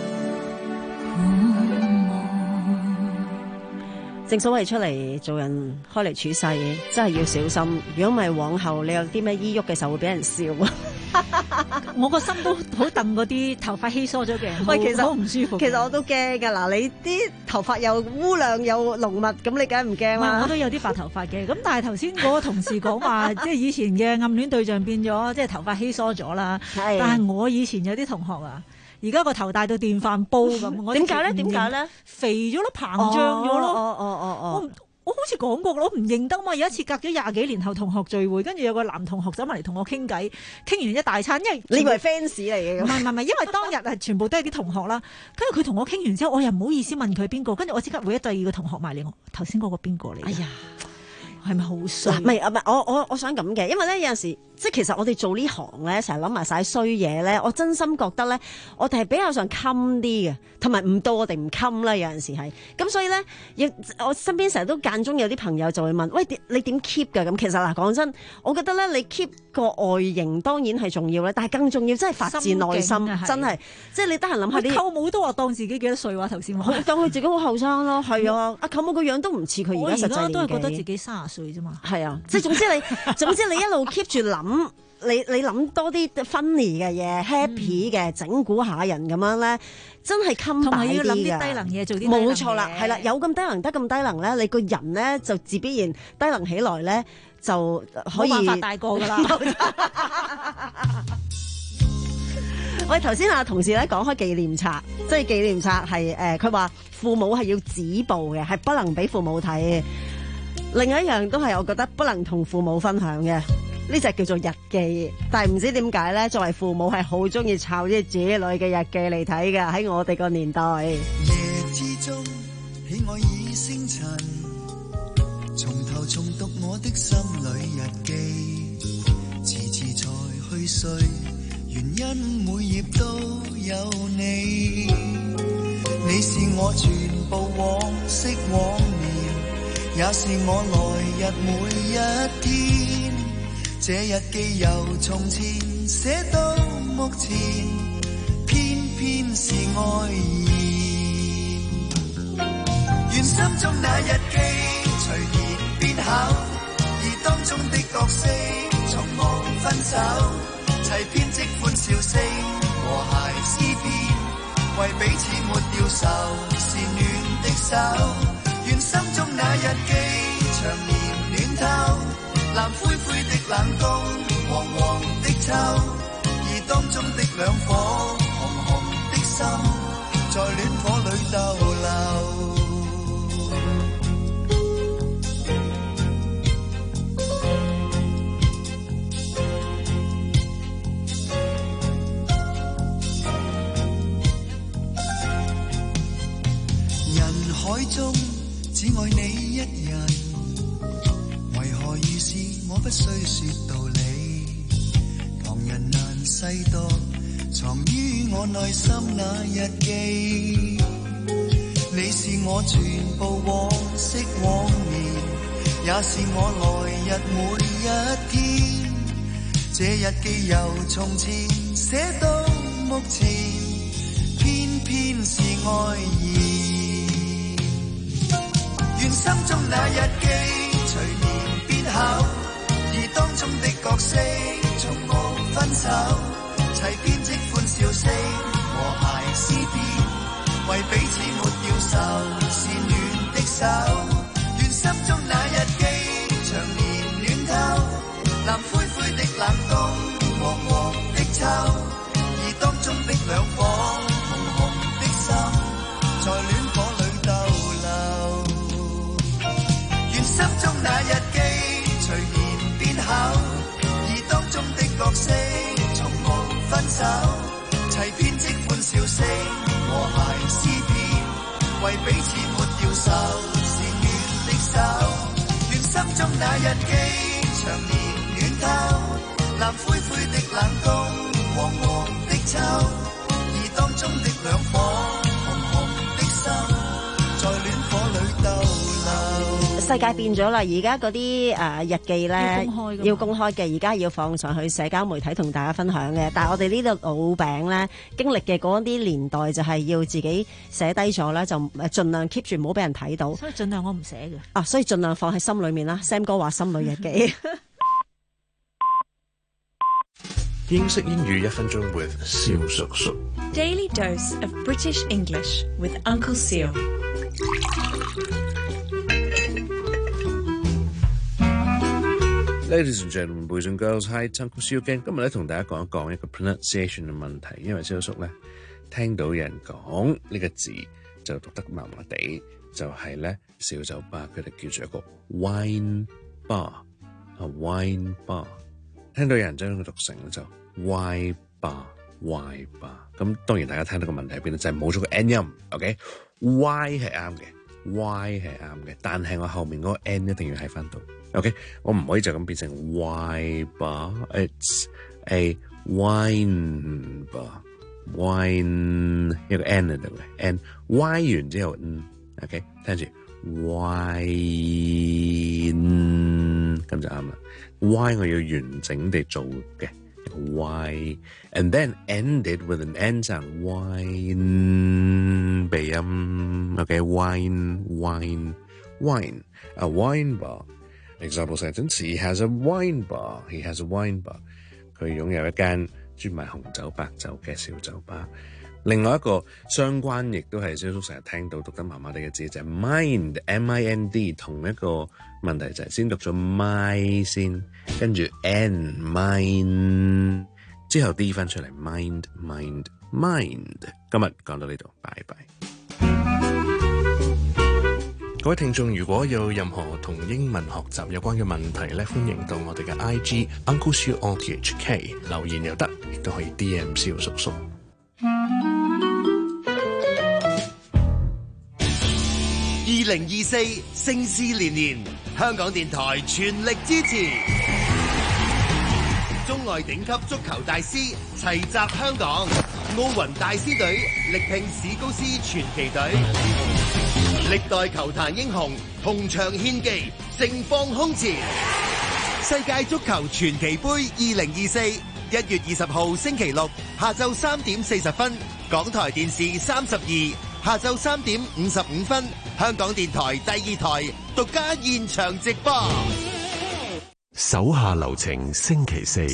撫摸。 正所謂出嚟做人開嚟處世，真係要小心。如果唔係，往後你有啲咩依郁嘅時候會俾人笑。 我個心都好戥嗰啲頭髮稀疏咗嘅， 喂，其實好唔舒服。 其實我都驚㗎。嗱，你啲頭髮又烏亮又濃密，咁你梗係唔驚啦。 我都有啲白頭髮嘅，咁但係頭先嗰個同事講話，即係以前嘅暗戀對象變咗，即係頭髮稀疏咗啦。但係我以前有啲同學啊，而家個頭大到電飯煲咁。 點解咧？點解咧？ 肥咗咯，膨脹咗咯。 哦哦哦哦。 我好似講過，我唔認得嘛。有一次隔咗廿幾年後同學聚會，跟住有個男同學走埋嚟同我傾偈，傾完一大餐，因為你以為 fans 嚟嘅？ 唔係唔係，因為當日係全部都係啲同學啦。跟住佢同我傾完之後，我又唔好意思問佢邊個，跟住我即刻會一第二個同學埋嚟，我頭先嗰個邊個嚟？哎呀，係咪好衰？ 唔係唔係，我我我想咁嘅，因為咧有陣時。即係其實我哋做呢行咧，成日諗埋晒衰嘢咧，我真心覺得咧，我哋係比較上襟啲嘅，同埋唔到我哋唔襟啦。有陣時係咁，所以咧，亦我身邊成日都間中有啲朋友就會問：喂，你點 keep 㗎？咁其實嗱，講真，我覺得咧，你 keep 個外形當然係重要咧，但係更重要真係發自內心，真係即係你得閒諗下啲。 舅母都話當自己幾多歲話頭先話， 當佢自己好後生咯，係啊，阿舅母個樣都唔似佢而家實際年紀。我而家都係覺得自己三十歲啫嘛。 係啊，即係總之你總之你一路 keep 住諗。你你諗多啲 funny 嘅嘢 ，happy 嘅，整蠱下人咁樣咧，真係襟大啲嘅。同埋要諗啲低能嘢，做啲低能嘢。冇錯啦，係啦，有咁低能得咁低能咧，你個人咧就自必然低能起來咧，就可以冇辦法大個噶啦。 喂，頭先啊同事咧講開紀念冊，即係紀念冊係誒，佢話父母係要止步嘅，係不能俾父母睇嘅。另一樣都係我覺得不能同父母分享嘅。呢隻叫做日記，但係唔知點解咧，作為父母係好中意抄啲子女嘅日記嚟睇嘅。喺我哋個年代， 夜之中喜愛已星塵，從頭重讀我的心裏日記，遲遲才去睡，原因每頁都有你。你是我全部往昔往年，也是我來日每一天。這日記由從前寫到目前，偏偏是愛意。願心中那日記隨年變厚，而當中的角色從無分手，齊編織歡笑聲和諧詩篇，為彼此沒掉愁，是暖的手。願心中那日記長年暖透，藍灰灰的冷冬，黃黃的秋，而當中的兩顆紅紅的心，在戀火裏逗留。人海中只愛你一人，為何遇事我不需說道理？旁人難細讀，藏於我內心那日記。你是我全部往昔往年，也是我來日每一天。這日記由從前寫到目前，偏偏是愛意。願心中那日記隨年變厚，而當中的角色從無分手，齊編織歡笑聲和諧詩篇，為彼此沒掉愁，是暖的手。願心中那日記長年暖透，藍灰灰的冷冬，黃黃的秋，而當中的兩顆紅紅的心，在戀火裏逗留。願心中那日記隨年變厚，而當中的角色從無分手，齊編織歡笑聲和諧詩篇，為彼此沒掉愁，是暖的手。願心中那日記長年暖透，藍灰灰的冷冬，黃黃的秋，而當中的兩顆紅世界變咗啦，而家嗰啲誒日記咧要公開㗎嘛要公開嘅，而家要放上去社交媒體同大家分享嘅。但係我哋呢度老餅咧經歷嘅嗰啲年代就係要自己寫低咗咧，就誒盡量 keep 住唔好俾人睇到。 所以盡量我唔寫嘅。 啊，所以盡量放喺心裏面啦。Sam 哥話心裏日記。 英式英語一分鐘 with 蕭叔叔。 Daily dose of British English with Uncle Seal. Ladies and gentlemen, boys and girls, hi, it's Uncle Seal again. 今日咧同大家講一講一個 pronunciation 嘅問題，因為蕭叔咧聽到有人講呢個字就讀得麻麻地，就係咧小酒吧佢哋叫做一個 wine bar， a wine bar。聽到有人將佢讀成就 Y bar Y bar， 咁當然大家聽到個問題喺邊咧，就係冇咗個 N 音 ，OK？Y 係啱嘅 ，Y 係啱嘅，但係我後面嗰個 N 一定要喺翻度 ，OK？我唔可以就咁變成 Y bar，it's a wine bar，wine 一個 N 喺度嘅 N，Y 完之後嗯 ，OK？ 聽住 wine 咁就啱啦。Y 我要完整地做嘅 Y， and then ended with an N sound wine 鼻音 ，OK wine wine wine a wine bar example sentence he has a wine bar he has a wine bar 佢擁有一間專賣紅酒白酒嘅小酒吧。另外一個相關亦都係蕭叔成日聽到讀得麻麻地嘅字就係 mind M I N D， 同一個問題就係先讀咗 my 先，跟住 n mind 之後 d 翻出嚟 mind mind mind。今日講到呢度，拜拜。各位聽眾，如果有任何同英文學習有關嘅問題咧，歡迎到我哋嘅 I G Uncle Seal O T H K 留言又得，亦都可以 D M 蕭叔叔。 二零二四盛事連連，香港電台全力支持。中外頂級足球大師齊集香港，奧運大師隊力拼史高斯傳奇隊，歷代球壇英雄同場獻技，盛況空前。世界足球傳奇盃二零二四一月二十號星期六下晝三點四十分，港台電視三十二。下晝三點五十五分，香港電台第二台獨家現場直播。 手下留情，星期四。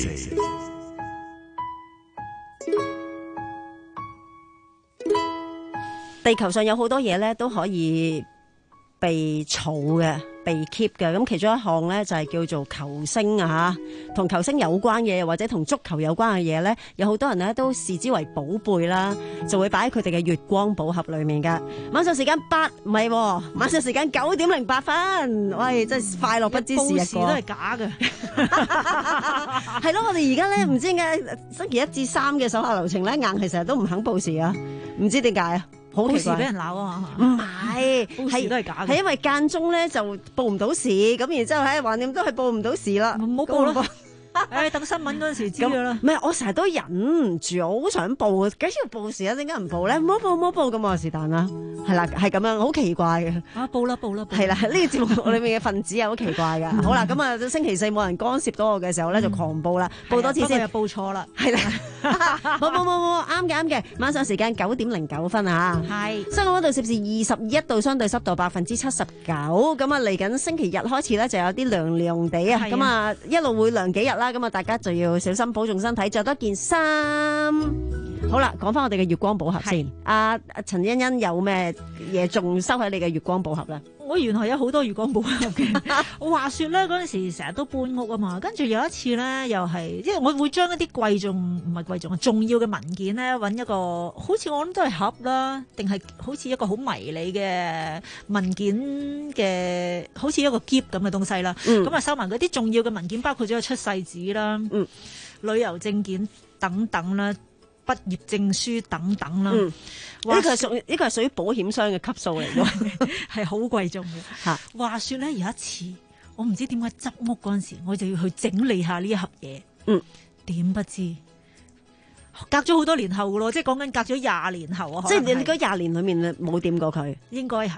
地球上有好多嘢咧都可以被儲嘅。被 keep 嘅，咁其中一項咧就係叫做球星啊，同球星有關嘅或者同足球有關嘅嘢咧，有好多人咧都視之為寶貝啦，就會擺喺佢哋嘅月光寶盒裏面噶。晚上時間八唔係，晚上時間九點零八分，喂，真係快樂不知時日過。 都係假嘅， 係咯，我哋而家咧唔知點解星期一至三嘅手下留情咧，硬係成日都唔肯報時啊，唔知點解啊。好奇怪， 報時俾人鬧啊！ 唔係， 報時都係假嘅， 係因為間中咧就報唔到時，咁然之後喺橫掂都係報唔到時啦， 唔好報啦。誒，等新聞嗰陣時知㗎啦。 唔係，我成日都忍唔住，好想報啊！幾時要報時啊？點解唔報咧？唔好報，唔好報咁啊！是但啦，係啦，係咁樣，好奇怪嘅。 啊，報啦，報啦， 係啦，呢個節目裏面嘅分子係好奇怪㗎。好啦，咁啊，星期四冇人干涉到我嘅時候咧，就狂報啦，報多次先。 又報錯啦， 係啦，冇冇冇冇，啱嘅啱嘅。晚上時間九點零九分啊， 係。香港嗰度攝氏二十一度，相對濕度百分之七十九。咁啊，嚟緊星期日開始咧，就有啲涼涼地啊。咁啊，一路會涼幾日啦。咁啊，大家就要小心保重身體，着多件衫。好啦，講翻我哋嘅月光寶盒先。阿阿陳欣欣有咩嘢仲收喺你嘅月光寶盒咧？ 我原來有好多月光寶盒嘅。我話說咧，嗰陣時成日都搬屋啊嘛，跟住有一次咧，又係即係我會將一啲貴重唔係貴重啊重要嘅文件咧，揾一個好似我諗都係盒啦，定係好似一個好迷你嘅文件嘅，好似一個篋咁嘅東西啦。咁啊、嗯、收埋嗰啲重要嘅文件，包括咗個出世紙啦、嗯、旅遊證件等等啦。畢業證書等等啦，呢個係屬呢個係屬於保險箱嘅級數嚟嘅，係好貴重嘅。嚇，話說咧，有一次我唔知點解執屋嗰陣時，我就要去整理下呢一盒嘢。嗯，點不知隔咗好多年後嘅咯，即係講緊隔咗廿年後啊！ 即係你嗰廿年裡面冇掂過佢， 應該係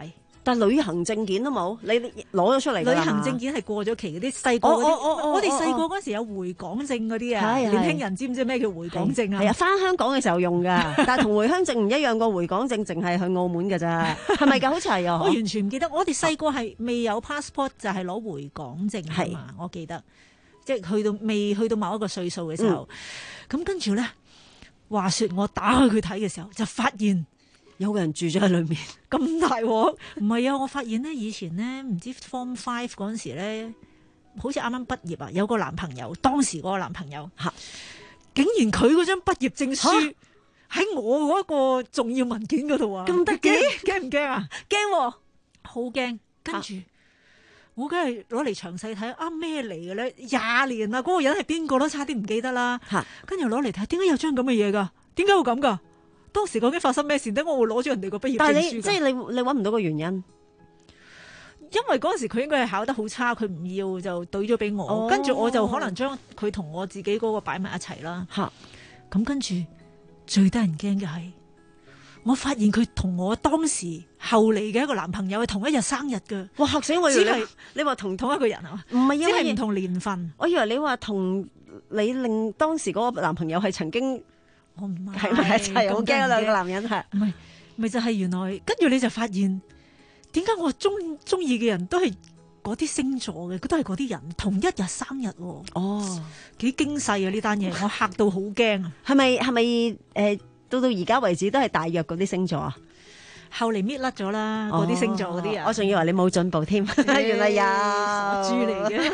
但係旅行證件都冇，你攞咗出嚟㗎啦。 旅行證件係過咗期嗰啲細個嗰啲，我哋細個嗰陣時有回港證嗰啲啊，年輕人知唔知咩叫回港證啊？ 係啊，翻香港嘅時候用㗎，但係同回鄉證唔一樣，個回港證淨係去澳門㗎咋，係咪㗎？好似係啊， 我完全唔記得，我哋細個係未有 passport 就係攞回港證㗎嘛，我記得，即係去到未去到某一個歲數嘅時候，咁、嗯、跟住咧，話說我打開佢睇嘅時候，就發現。 有個人住咗喺裏面， 咁大鑊？唔係啊！我發現咧，以前咧唔知 Form Five 嗰陣時咧，好似啱啱畢業啊，有個男朋友，當時嗰個男朋友嚇，竟然佢嗰張畢業證書喺我嗰個重要文件嗰度啊！ 咁得嘅， 驚唔驚啊？ 驚喎， 好驚！跟住我梗係攞嚟詳細睇啊，咩嚟嘅咧？廿年啦，嗰個人係邊個都差啲唔記得啦。嚇，跟住攞嚟睇，點解有張咁嘅嘢㗎？點解會咁㗎？當時究竟發生咩事？點解我會攞咗人哋個畢業證書？ 但係你即係你你揾唔到個原因， 因為嗰陣時佢應該係考得好差，佢唔要就懟咗俾我，哦、跟住我就可能將佢同我自己嗰個擺埋一齊啦。嚇！咁跟住最得人驚嘅係，我發現佢同我當時後嚟嘅一個男朋友係同一日生日㗎。 哇！嚇死我！以為你你話同同一個人啊？ 唔係，因為只係唔同年份。 我以為你話同你令當時嗰個男朋友係曾經。 我唔係喺埋一齊，好驚兩個男人係， 唔係咪就係原來跟住你就發現點解我中中意嘅人都係嗰啲星座嘅，佢都係嗰啲人同一日生日喎。哦，幾驚世啊！呢單嘢我嚇到好驚啊！ 係咪係咪誒？到到而家為止都係大約嗰啲星座啊？ 後嚟搣甩咗啦，嗰啲星座嗰啲啊， 我仲以為你冇進步添，原來有傻豬嚟嘅。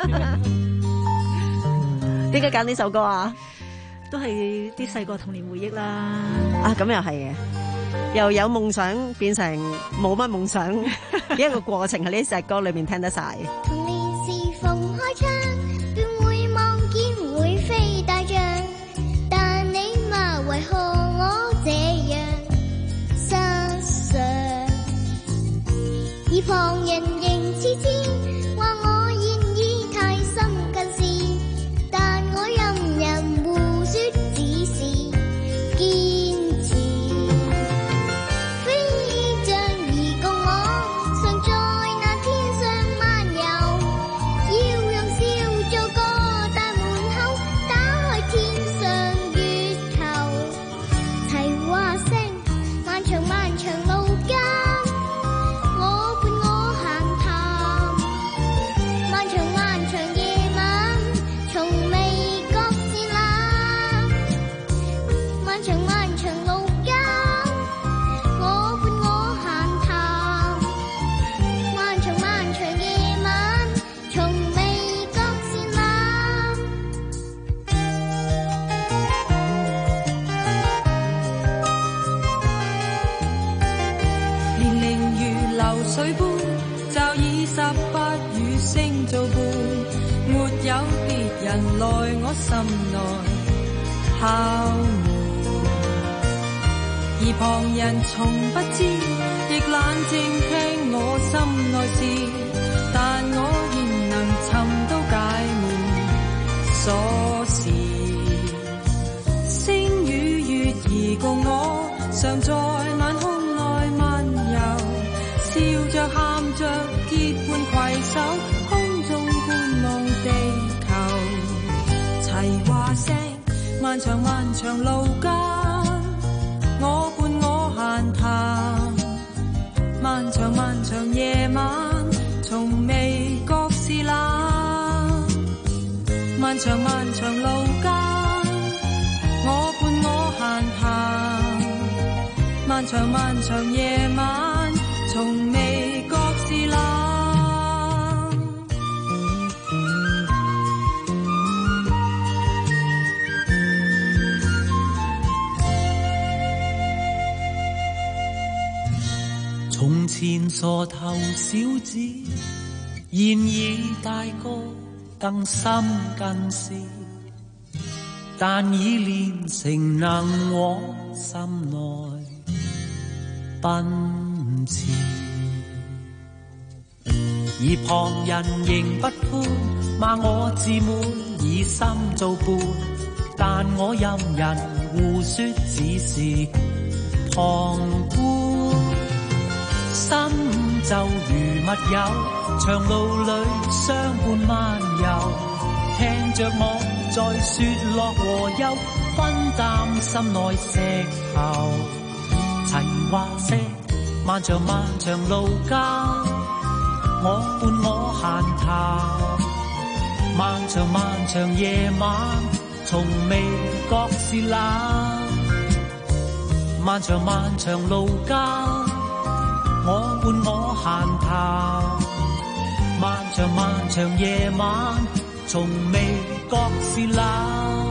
點解揀呢首歌啊？ 都係啲細個童年回憶啦。 啊，咁又係嘅，又有夢想變成冇乜夢想，一個過程喺呢隻歌裏面聽得晒。 童年時逢開窗，便會望見會飛大象，但你嘛為何我這樣失常？而旁人仍痴痴話我現已太深近視，但我任人胡說只是堅持，飛象而共我常在那天上漫遊，要用笑做個大門口，打開天上月球，齊話聲漫長漫長路間，我伴我閒談，漫長漫長夜晚從未覺是冷，漫長漫長路間，我伴我閒談，漫長漫長夜晚從未覺是冷。 年齡如流水般，就以十八與星做伴，沒有別人來我心內敲門，而旁人從不知，亦冷靜聽我心內事，但我現能尋到解悶鎖匙。星與月兒共我，常在晚空內漫遊，笑着喊着結伴攜手，空中觀望地球。齊話聲，漫長漫長路間，我伴我閒談，漫長漫長夜晚從未覺是冷，漫長漫長路間，我伴我閒談，漫長漫長夜晚從未覺是冷。 從前傻頭小子，現已大個更深近視，但已練成能往心內奔馳，而旁人仍不歡罵我自滿，以心做伴，但我任人胡說只是旁觀。心就如密友，長路裏相伴漫遊，聽着我在說樂和憂，分擔心內石頭。齊話些漫長漫長路間，我伴我閒談，漫長漫長夜晚，從未覺是冷。漫長漫長路間，我伴我閒談，漫長漫長夜晚，從未覺是冷。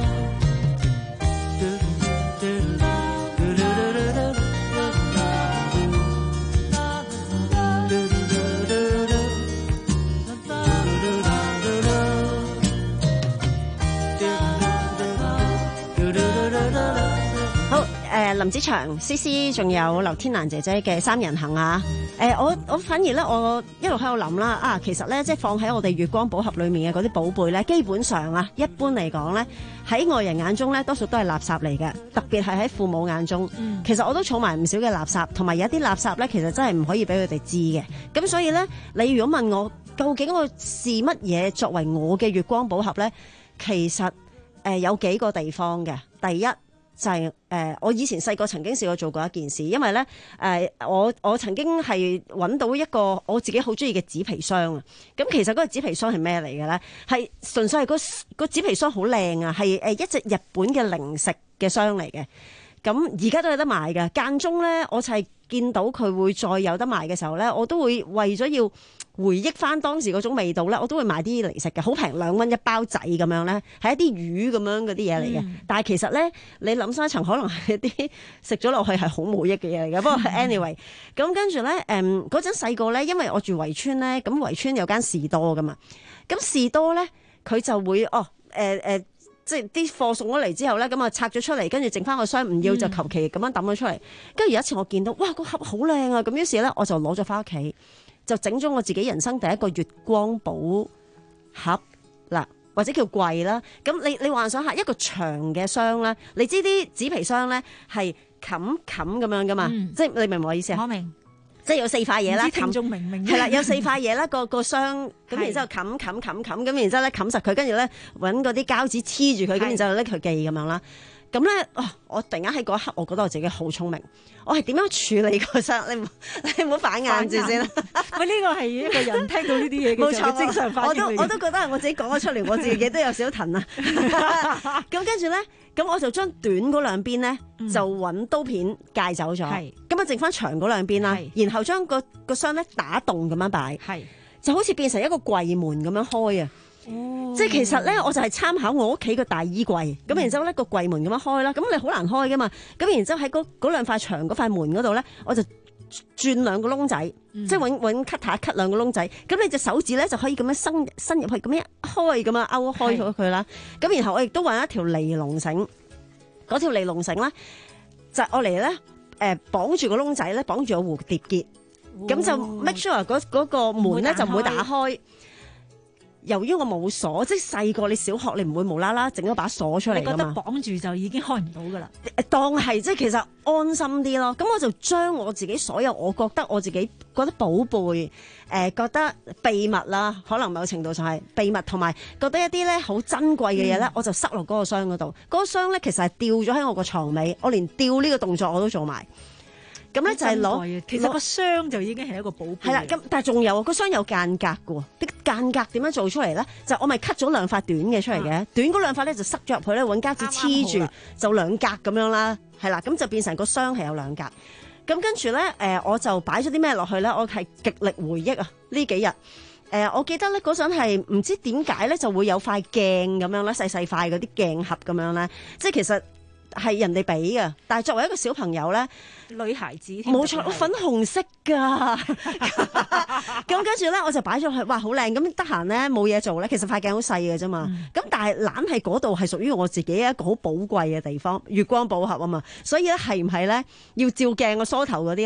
誒林子祥、思思仲有劉天蘭姐姐嘅三人行啊！誒、呃、我我反而咧，我一路喺度諗啦啊，其實咧即係放喺我哋月光寶盒裏面嘅嗰啲寶貝咧，基本上啊，一般嚟講咧，喺外人眼中咧，多數都係垃圾嚟嘅，特別係喺父母眼中。嗯、其實我都儲埋唔少嘅垃圾，同埋有啲垃圾咧，其實真係唔可以俾佢哋知嘅。咁所以咧，你如果問我究竟我視乜嘢作為我嘅月光寶盒咧，其實誒、呃、有幾個地方嘅。第一就係、是、誒、呃，我以前細個曾經試過做過一件事，因為咧誒、呃，我我曾經係揾到一個我自己好中意嘅紙皮箱啊。咁其實嗰個紙皮箱係咩嚟嘅咧？係純粹係個個紙皮箱好靚啊，係誒一隻日本嘅零食嘅箱嚟嘅。咁而家都有得賣嘅，間中咧我就係見到佢會再有得賣嘅時候咧，我都會為咗要回憶翻當時嗰種味道咧，我都會買啲嚟食嘅，好平兩蚊一包仔咁樣咧，係一啲魚咁樣嗰啲嘢嚟嘅。嗯、但係其實咧，你諗深一層，可能係一啲食咗落去係好冇益嘅嘢嚟嘅。不過 anyway， 咁跟住咧，誒嗰陣細個咧，因為我住圍村咧，咁圍村有間士多噶嘛，咁士多咧佢就會哦誒誒。呃呃即係啲貨送咗嚟之後咧，咁啊拆咗出嚟，跟住剩翻個箱唔要就求其咁樣抌咗出嚟。跟住有一次我見到，哇個盒好靚啊！咁於是咧我就攞咗翻屋企，就整咗我自己人生第一個月光寶盒嗱，或者叫櫃啦。咁你你幻想下一個長嘅箱啦，你知啲紙皮箱咧係冚冚咁樣噶嘛？嗯、即係你明唔明我意思啊？我明。即係有四塊嘢啦， 聽眾明唔明？ 係啦，有四塊嘢啦，個個箱咁，然之後冚冚冚冚，咁然之後咧冚實佢，跟住咧揾嗰啲膠紙黐住佢，咁然之後拎佢記咁樣啦。咁咧，哦，我突然間喺嗰一刻，我覺得我自己好聰明。我係點樣處理個箱？你唔你唔好反眼住先啦。 喂，呢個係一個人聽到呢啲嘢嘅時候正常反應。 我都我都覺得係我自己講咗出嚟，我自己都有少少疼啊。咁跟住咧，咁我就將短嗰兩邊咧，就揾刀片界走咗。係咁啊，剩翻長嗰兩邊啦。然後將個個箱咧打洞咁樣擺。係就好似變成一個櫃門咁樣開啊！哦、即係其實咧，我就係參考我屋企個大衣櫃，咁、嗯、然之後咧個櫃門咁樣開啦，咁你好難開噶嘛，咁然之後喺嗰嗰兩塊牆嗰塊門嗰度咧，我就轉兩個窿仔，嗯、即係揾揾 cutter cut 兩個窿仔，咁你隻手指咧就可以咁樣伸伸入去，咁樣開咁樣勾開咗佢啦，咁然後我亦都揾一條尼龍繩，嗰條尼龍繩咧就我嚟咧誒綁住個窿仔咧，綁住個蝴蝶結，咁、哦、就 make sure 嗰嗰個門咧就唔會打開。由於我冇鎖，即係細個你小學你唔會無啦啦整咗把鎖出嚟㗎嘛。你覺得綁住就已經開唔到㗎啦？當係即係其實安心啲咯。咁我就將我自己所有我覺得我自己覺得寶貝誒、呃、覺得秘密啦，可能某程度上係秘密，同埋覺得一啲咧好珍貴嘅嘢咧，嗯、我就塞落嗰個箱嗰度。嗰、嗰個箱咧其實係吊咗喺我個床尾，我連吊呢個動作我都做埋。咁咧就係攞， 其實個箱就已經係一個寶貝。 係啦，咁但係仲有個箱有間隔嘅喎，啲間隔點樣做出嚟咧？就我咪 cut 咗兩塊短嘅出嚟嘅，啊、短嗰兩塊咧就塞咗入去咧，揾膠紙黐住，就兩格咁樣啦。係啦，咁就變成個箱係有兩格。咁跟住咧，誒、呃、我就擺咗啲咩落去咧？我係極力回憶啊！呢幾日誒、呃，我記得咧嗰陣係唔知點解咧就會有塊鏡咁樣咧，細細塊嗰啲鏡盒咁樣咧，即係其實。係人哋俾嘅，但係作為一個小朋友咧， 女孩子冇錯，我粉紅色㗎。咁跟住咧，我就擺咗去，哇，好靚！咁得閒咧冇嘢做咧，其實塊鏡好細嘅啫嘛。咁、嗯、但係懶係嗰度係屬於我自己一個好寶貴嘅地方，月光寶盒啊嘛。所以咧係唔係咧要照鏡個梳頭嗰啲咧，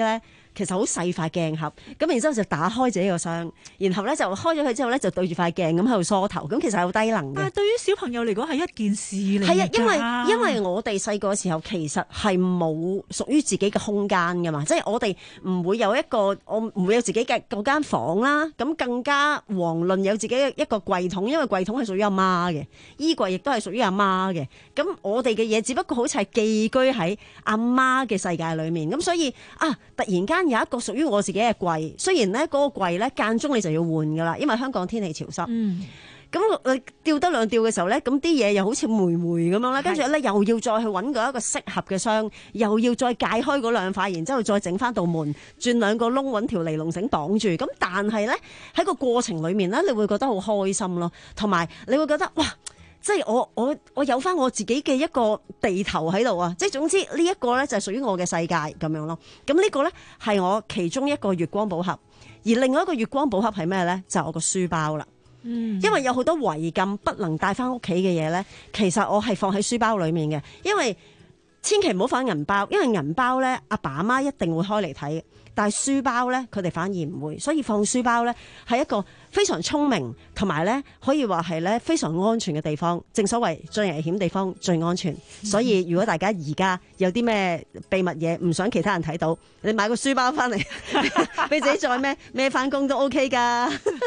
其實好細塊鏡盒，咁然之後就打開自己個箱，然後咧就開咗佢之後咧就對住塊鏡咁喺度梳頭，咁其實係好低能嘅。 但係對於小朋友嚟講係一件事嚟㗎。 係啊，因為因為我哋細個嘅時候其實係冇屬於自己嘅空間㗎嘛，即係我哋唔會有一個我唔會有自己嘅嗰間房啦，咁更加遑論有自己嘅一個櫃桶，因為櫃桶係屬於阿媽嘅，衣櫃亦都係屬於阿媽嘅，咁我哋嘅嘢只不過好似係寄居喺阿媽嘅世界裏面，咁所以啊，突然間有一個屬於我自己嘅櫃，雖然咧嗰個櫃咧間中你就要換噶啦，因為香港天氣潮濕，咁你吊得兩吊嘅時候咧，咁啲嘢又好似霉霉咁樣啦，跟住咧又要再去揾個一個適合嘅箱，又要再解開嗰兩塊，然之後再整翻道門，轉兩個窿揾條尼龍繩綁住，咁但係咧喺個過程裏面咧，你會覺得好開心咯，同埋你會覺得哇！即係我我我有翻我自己嘅一個地頭喺度啊！即係總之呢一個咧就係屬於我嘅世界咁樣咯。咁呢個咧係我其中一個月光寶盒，而另外一個月光寶盒係咩咧？就係我個書包啦。嗯，因為有好多違禁不能帶翻屋企嘅嘢咧，其實我係放喺書包裡面嘅。因為千祈唔好放銀包，因為銀包咧阿爸阿媽一定會開嚟睇嘅。但係書包咧，佢哋反而唔會，所以放書包咧係一個非常聰明同埋咧可以話係咧非常安全嘅地方。正所謂最危險地方最安全，所以如果大家而家有啲咩秘密嘢唔想其他人睇到，你買個書包翻嚟俾自己再孭孭翻工都 OK 噶。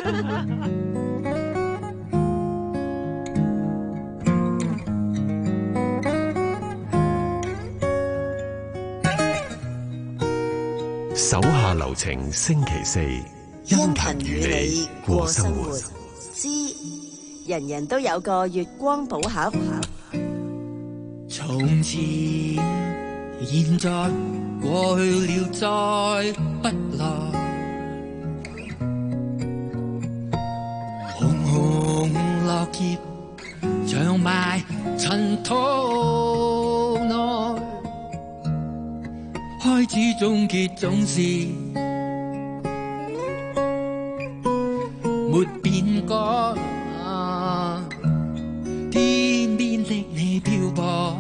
手下留情，星期四，殷勤與你過生活。 之人人都有個月光寶盒。 從前、現在、過去了，再不來。紅紅落葉，長埋塵土內。開始終結總是沒變改，天邊的你漂泊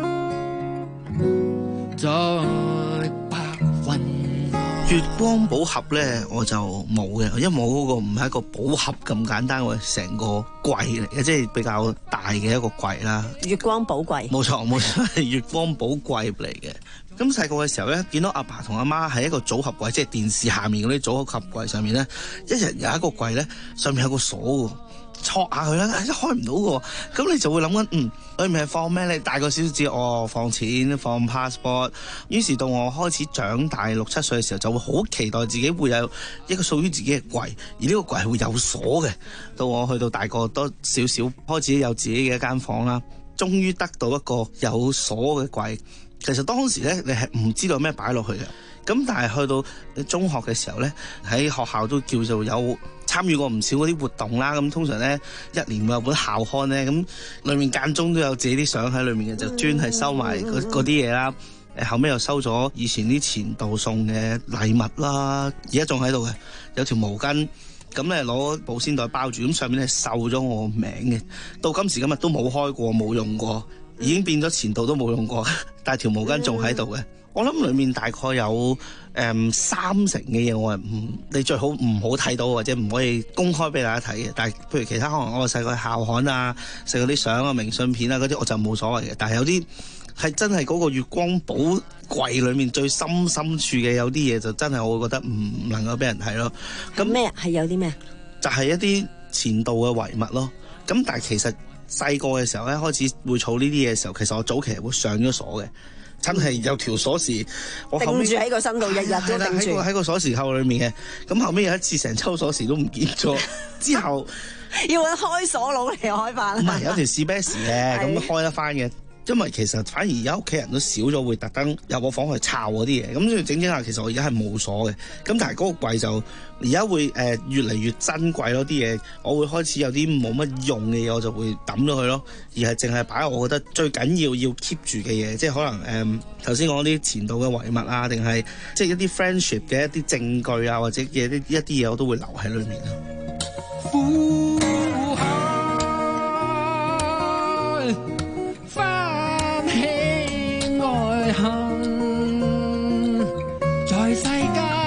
在白雲。 月光寶盒咧我就冇嘅，因為我嗰個唔係一個寶盒咁簡單，我係成個櫃嚟嘅，即係比較大嘅一個櫃啦。 月光寶櫃，冇錯冇錯，係月光寶櫃嚟嘅。咁細個嘅時候咧，見到阿爸同阿媽喺一個組合櫃，即係電視下面嗰啲組合櫃上面咧，一人有一個櫃咧，上面有個鎖嘅，戳下佢啦，一開唔到嘅，咁你就會諗緊，嗯，裏面係放咩？你大個少少知，哦，放錢、放 passport。於是到我開始長大六七歲嘅時候，就會好期待自己會有一個屬於自己嘅櫃，而呢個櫃係會有鎖嘅。到我去到大個多少少，開始有自己嘅一間房啦，終於得到一個有鎖嘅櫃。其實當時咧，你係唔知道咩擺落去嘅。咁但係去到中學嘅時候咧，喺學校都叫做有參與過唔少嗰啲活動啦。咁通常咧，一年會有本校刊咧，咁裡面間中都有自己啲相喺裡面嘅，就專係收埋嗰啲嘢啦。誒後尾又收咗以前啲前度送嘅禮物啦，而家仲喺度嘅，有條毛巾。咁咧攞保鮮袋包住，咁上面咧繡咗我名嘅。到今時今日都冇開過，冇用過。已經變咗前度都冇用過，但係條毛巾仲喺度嘅。嗯、我諗裡面大概有誒、嗯、三成嘅嘢，我係唔你最好唔好睇到，或者唔可以公開俾大家睇嘅。但係譬如其他可能我細個校刊啊、細個啲相啊、明信片啊嗰啲，我就冇所謂嘅。但係有啲係真係嗰個月光寶櫃裡面最深深處嘅，有啲嘢就真係我會覺得唔能夠俾人睇咯。咁咩係有啲咩？就係一啲前度嘅遺物咯。咁但係其實細個嘅時候咧，開始會儲呢啲嘢嘅時候，其實我早期會上咗鎖嘅，真係有條鎖匙，我後定住喺個身度，日日都定住喺個鎖匙扣裏面嘅。咁後尾有一次成抽鎖匙都唔見咗，之後要揾開鎖佬嚟開翻。 唔係有條士啤匙嘅，咁開得翻嘅。因為其實反而而家屋企人都少咗會特登入我房去抄嗰啲嘢，咁所以整整下其實我而家係冇鎖嘅。咁但係嗰個櫃就而家會誒、呃、越嚟越珍貴咯，啲嘢我會開始有啲冇乜用嘅嘢我就會抌咗佢咯，而係淨係擺我覺得最緊要要 keep 住嘅嘢，即係可能誒頭先講啲前度嘅遺物啊，定係即係一啲 friendship 嘅一啲證據啊，或者嘅一一啲嘢我都會留喺裏面咯。 在世間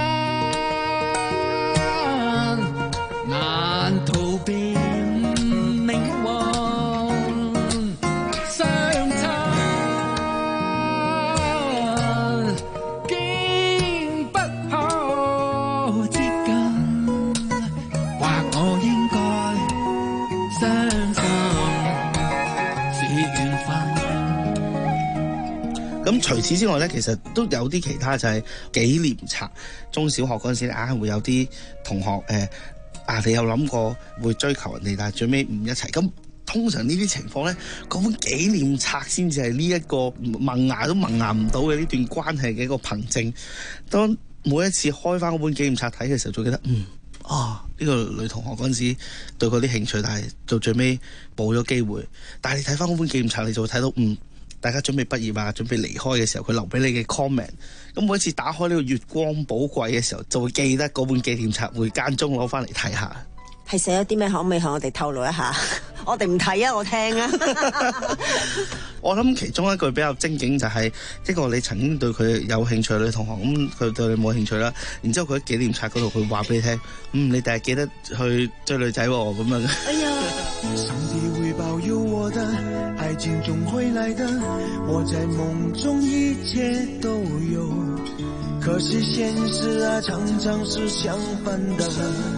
除此之外咧，其實都有啲其他就係紀念冊。中小學嗰陣時，硬係會有啲同學誒、呃、啊，你有諗過會追求人哋，但係最尾唔一齊。咁通常呢啲情況咧，嗰本紀念冊先至係呢一個萌芽都萌芽唔到嘅呢段關係嘅一個憑證。當每一次開翻嗰本紀念冊睇嘅時候，就記得嗯啊呢、呢個女同學嗰陣時對佢啲興趣，但係到最尾冇咗機會。但係你睇翻嗰本紀念冊，你就會睇到嗯。大家準備畢業啊，準備離開嘅時候，佢留俾你嘅 comment。咁每一次打開呢個月光寶貴嘅時候，就會記得嗰本紀念冊，會間中攞翻嚟睇下。 係寫咗啲咩？可唔可以向我哋透露一下？我哋唔睇啊，我聽啊。 我諗其中一句比較精警就係、是、一個你曾經對佢有興趣嘅女同學，咁佢對你冇興趣啦。然之後佢喺紀念冊嗰度，佢話俾你聽，嗯，你第日記得去追女仔喎，咁樣。 哎呀！ 上帝會保佑我的，愛情總會來的，我在夢中一切都有，可是現實啊，常常是相反的。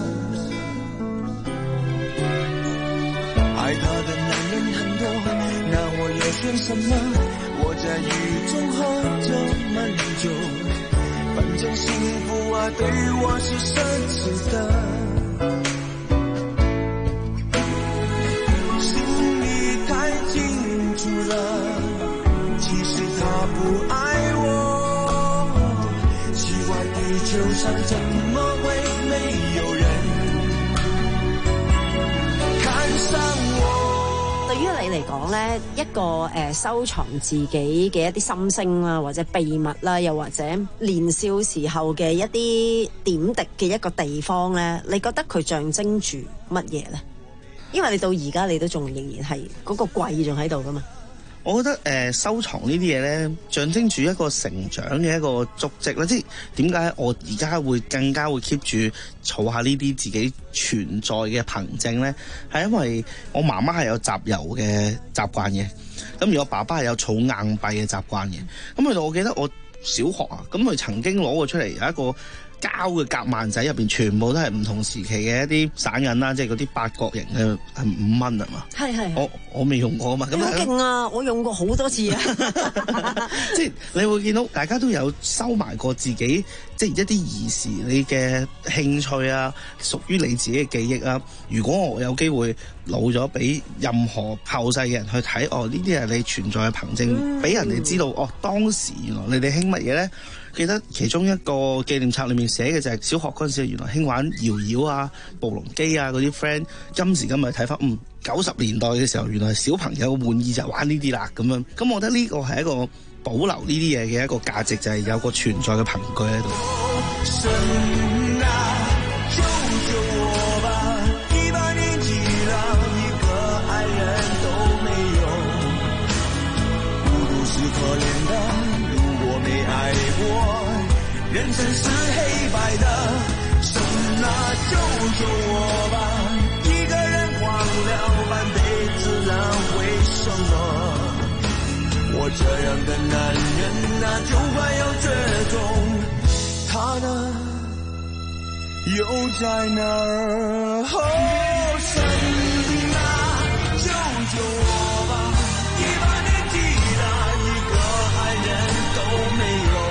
愛他的男人很多，那我要選什麼？我在雨中喝着悶酒，反正幸福啊，對我是奢侈的。其實他不愛我，奇怪地球上怎麼會沒有人看上我。 對於你嚟講咧，一個誒、呃、收藏自己嘅一啲心聲啦，或者秘密啦，又或者年少時候嘅一啲點滴嘅一個地方咧，你覺得佢象徵住乜嘢咧？因為你到而家你都仲仍然係嗰個櫃仲喺度噶嘛。 我覺得誒、呃、收藏呢啲嘢咧，象徵住一個成長嘅一個足跡啦。即係點解我而家會更加會 keep 住儲下呢啲自己存在嘅憑證咧？係因為我媽媽係有集郵嘅習慣嘅，咁而我爸爸係有儲硬幣嘅習慣嘅。咁去到我記得我小學啊，咁佢曾經攞過出嚟有一個膠嘅夾萬仔，入邊全部都係唔同時期嘅一啲散銀啦，即係嗰啲八角形嘅，係五蚊啊嘛。係係。我我未用過啊嘛。咁好勁啊！我用過好多次啊。 即係你會見到大家都有收埋過自己，即係一啲兒時你嘅興趣啊，屬於你自己嘅記憶啊。如果我有機會老咗，俾任何後世嘅人去睇，哦，呢啲係你存在嘅憑證，俾、嗯、人哋知道，哦，當時原來你哋興乜嘢咧？記得其中一個紀念冊裏面寫嘅就係小學嗰陣時，原來興玩搖搖啊、暴龍機啊嗰啲 friend。今時今日睇翻，嗯，九十年代嘅時候，原來小朋友玩意就係玩呢啲啦咁樣。咁我覺得呢個係一個保留呢啲嘢嘅一個價值，就係、是、有個存在嘅憑據喺度。 人生是黑白的，神啊，救救我吧！一個人荒了半輩子了，為什麼我這樣的男人啊，就快要絕種？他呢，又在哪兒？哦，神啊，救救我吧！一把年紀了，一個愛人都沒有。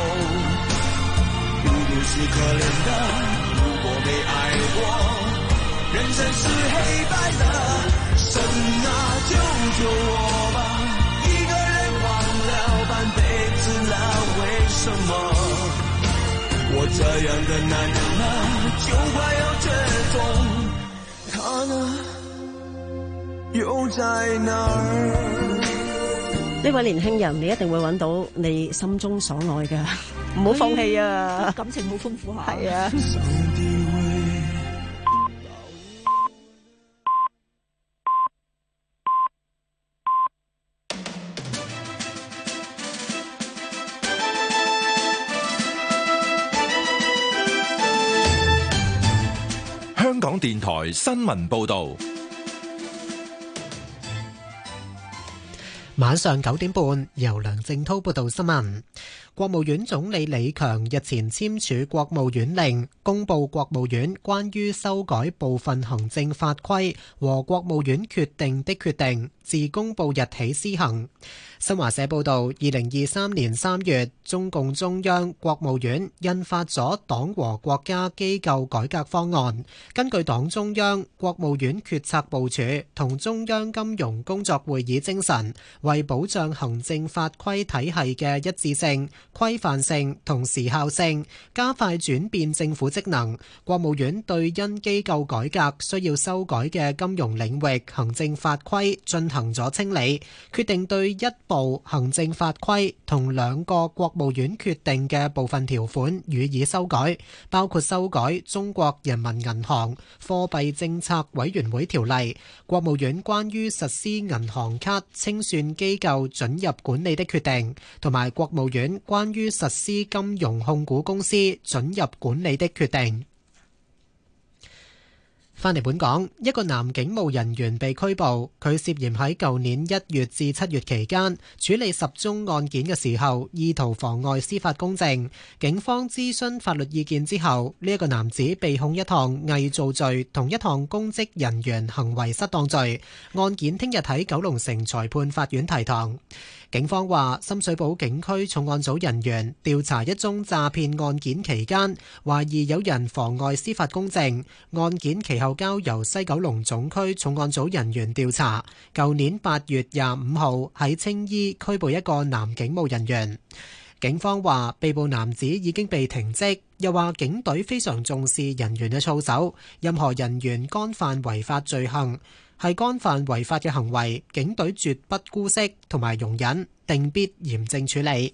是可憐的，如果沒愛過，人生是黑白的，神啊，救救我吧！一個人忘了半輩子了，為什麼我這樣的男人啊，就快要絕種？他呢，又在哪兒？ 呢位年輕人，你一定會揾到你心中所愛㗎。唔好放棄啊！ 感情好豐富下。 係啊。 香港電台新聞報導。 晚上九點半，由梁正滔報道新聞。國務院總理李強日前簽署國務院令，公布國務院關於修改部分行政法規和國務院決定的決定，自公布日起施行。新華社報道，二零二三年三月，中共中央、國務院印發咗黨和國家機構改革方案，根據黨中央、國務院決策部署同中央金融工作會議精神，為保障行政法規體系嘅一致性、規範性同時效性，加快轉變政府職能，國務院對因機構改革需要修改嘅金融領域行政法規進行咗清理，決定對一部行政法規同兩個國務院決定嘅部分條款予以修改，包括修改《中國人民銀行貨幣政策委員會條例》、國務院關於實施銀行卡清算機構准入管理的決定，同埋國務院關於實施金融控股公司准入管理的決定。返嚟本港，一個男警務人員被拘捕，佢涉嫌喺舊年一月至七月期間處理十宗案件嘅時候，意圖妨礙司法公正。警方諮詢法律意見之後，呢一個男子被控一項偽造罪同一項公職人員行為失當罪。案件聽日喺九龍城裁判法院提堂。警方話，深水埗警區重案組人員調查一宗詐騙案件期間，懷疑有人妨礙司法公正。案件其後交由西九龍總區重案組人員調查。舊年八月廿五號喺青衣拘捕一個男警務人員。警方話，被捕男子已經被停職，又話警隊非常重視人員嘅操守，任何人員干犯違法罪行，係干犯違法嘅行為，警隊絕不姑息同埋容忍，定必嚴正處理。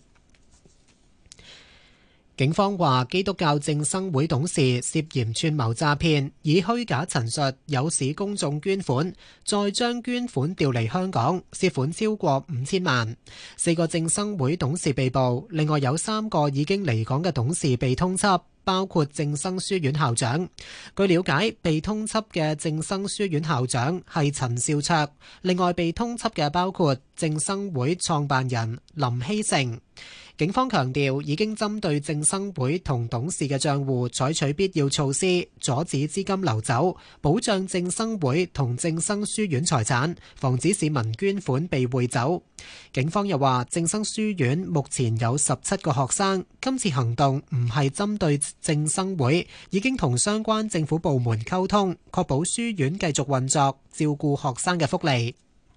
警方話，基督教正生會董事涉嫌串謀詐騙，以虛假陳述誘使公眾捐款，再將捐款調離香港，涉款超過五千萬。四個正生會董事被捕，另外有三個已經離港嘅董事被通緝，包括正生書院校長。據了解，被通緝嘅正生書院校長係陳兆卓，另外被通緝嘅包括正生會創辦人林希成。警方強調，已經針對正生會同董事嘅賬戶採取必要措施，阻止資金流走，保障正生會同正生書院財產，防止市民捐款被匯走。警方又話，正生書院目前有十七個學生，今次行動唔係針對正生會，已經同相關政府部門溝通，確保書院繼續運作，照顧學生嘅福利。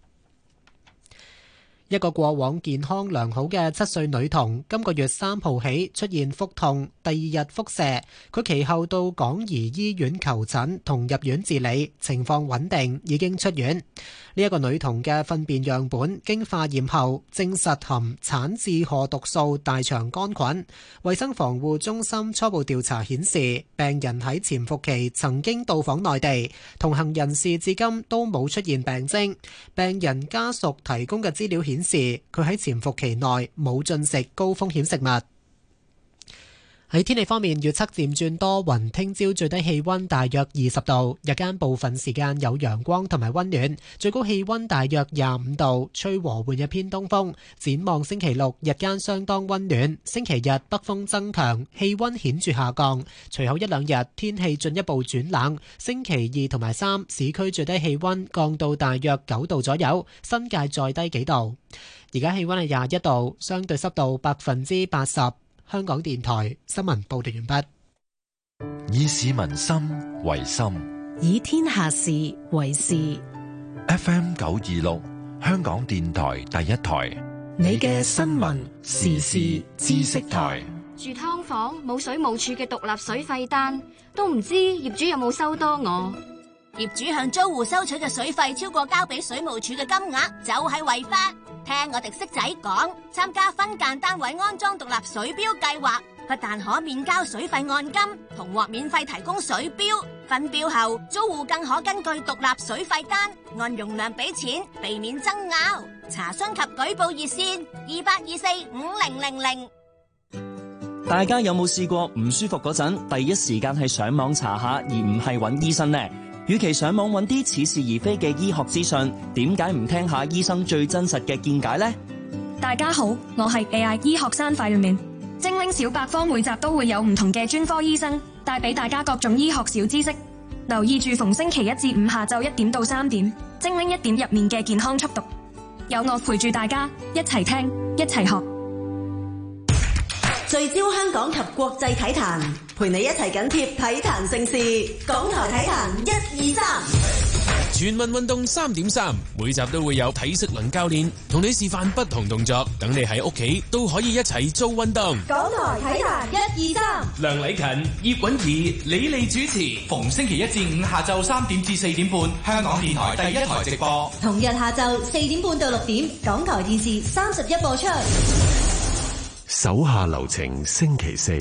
一個過往健康良好嘅七歲女童，今個月三號起出現腹痛，第二日腹瀉。佢其後到港怡醫院求診同入院治理，情況穩定，已經出院。呢一個女童嘅糞便樣本經化驗後，證實含產治賀毒素大腸桿菌。衛生防護中心初步調查顯示，病人喺潛伏期曾經到訪內地，同行人士至今都冇出現病徵。病人家屬提供嘅資料顯示，佢喺潛伏期內冇進食高風險食物。喺天氣方面，預測漸轉多雲，聽朝最低氣溫大約二十度，日間部分時間有陽光同埋溫暖，最高氣溫大約廿五度，吹和緩一偏東風。展望星期六日間相當溫暖，星期日北風增強，氣溫顯著下降，隨後一兩日天氣進一步轉冷。星期二同埋三市區最低氣溫降到大約九度左右，新界再低幾度。而家氣溫係廿一度，相對濕度百分之八十。香港電台新聞報道完畢。 以市民心為心， 以天下事為事。 F M 九二六，香港電台第一台， 你嘅新聞時事知識台。 住劏房冇水務署嘅獨立水費單，都唔知業主有冇收多我。 業主向租戶收取嘅水費超過交俾水務署嘅金額，就係違法。聽我哋識仔講，參加分間單位安裝獨立水錶計劃，不但可免交水費按金，同獲免費提供水錶。分錶後，租戶更可根據獨立水費單按容量俾錢，避免爭拗。查詢及舉報熱線二八二四五零零零。 大家有冇試過唔舒服嗰陣，第一時間係上網查下，而唔係揾醫生呢？ 與其上網揾啲似是而非嘅醫學資訊，點解唔聽下醫生最真實嘅見解呢？ 大家好，我係 A I 醫學生塊面。精靈小百科每集都會有唔同嘅專科醫生帶俾大家各種醫學小知識，留意住逢星期一至五下晝一點到三點，精靈一點入面嘅健康速讀，有我陪住大家一齊聽一齊學。 聚焦香港及國際體壇，陪你一齊緊貼體壇盛事。港台體壇一二三， 全民運動三點三，每集都會有體適能教練同你示範不同動作，等你喺屋企都可以一齊做運動。 港台體壇一二三， 梁禮勤、葉韻儀、李麗主持，逢星期一至五下晝三點至四點半，香港電台第一台直播。 同日下晝四點半到六點，港台電視三十一播出。 手下留情，星期四。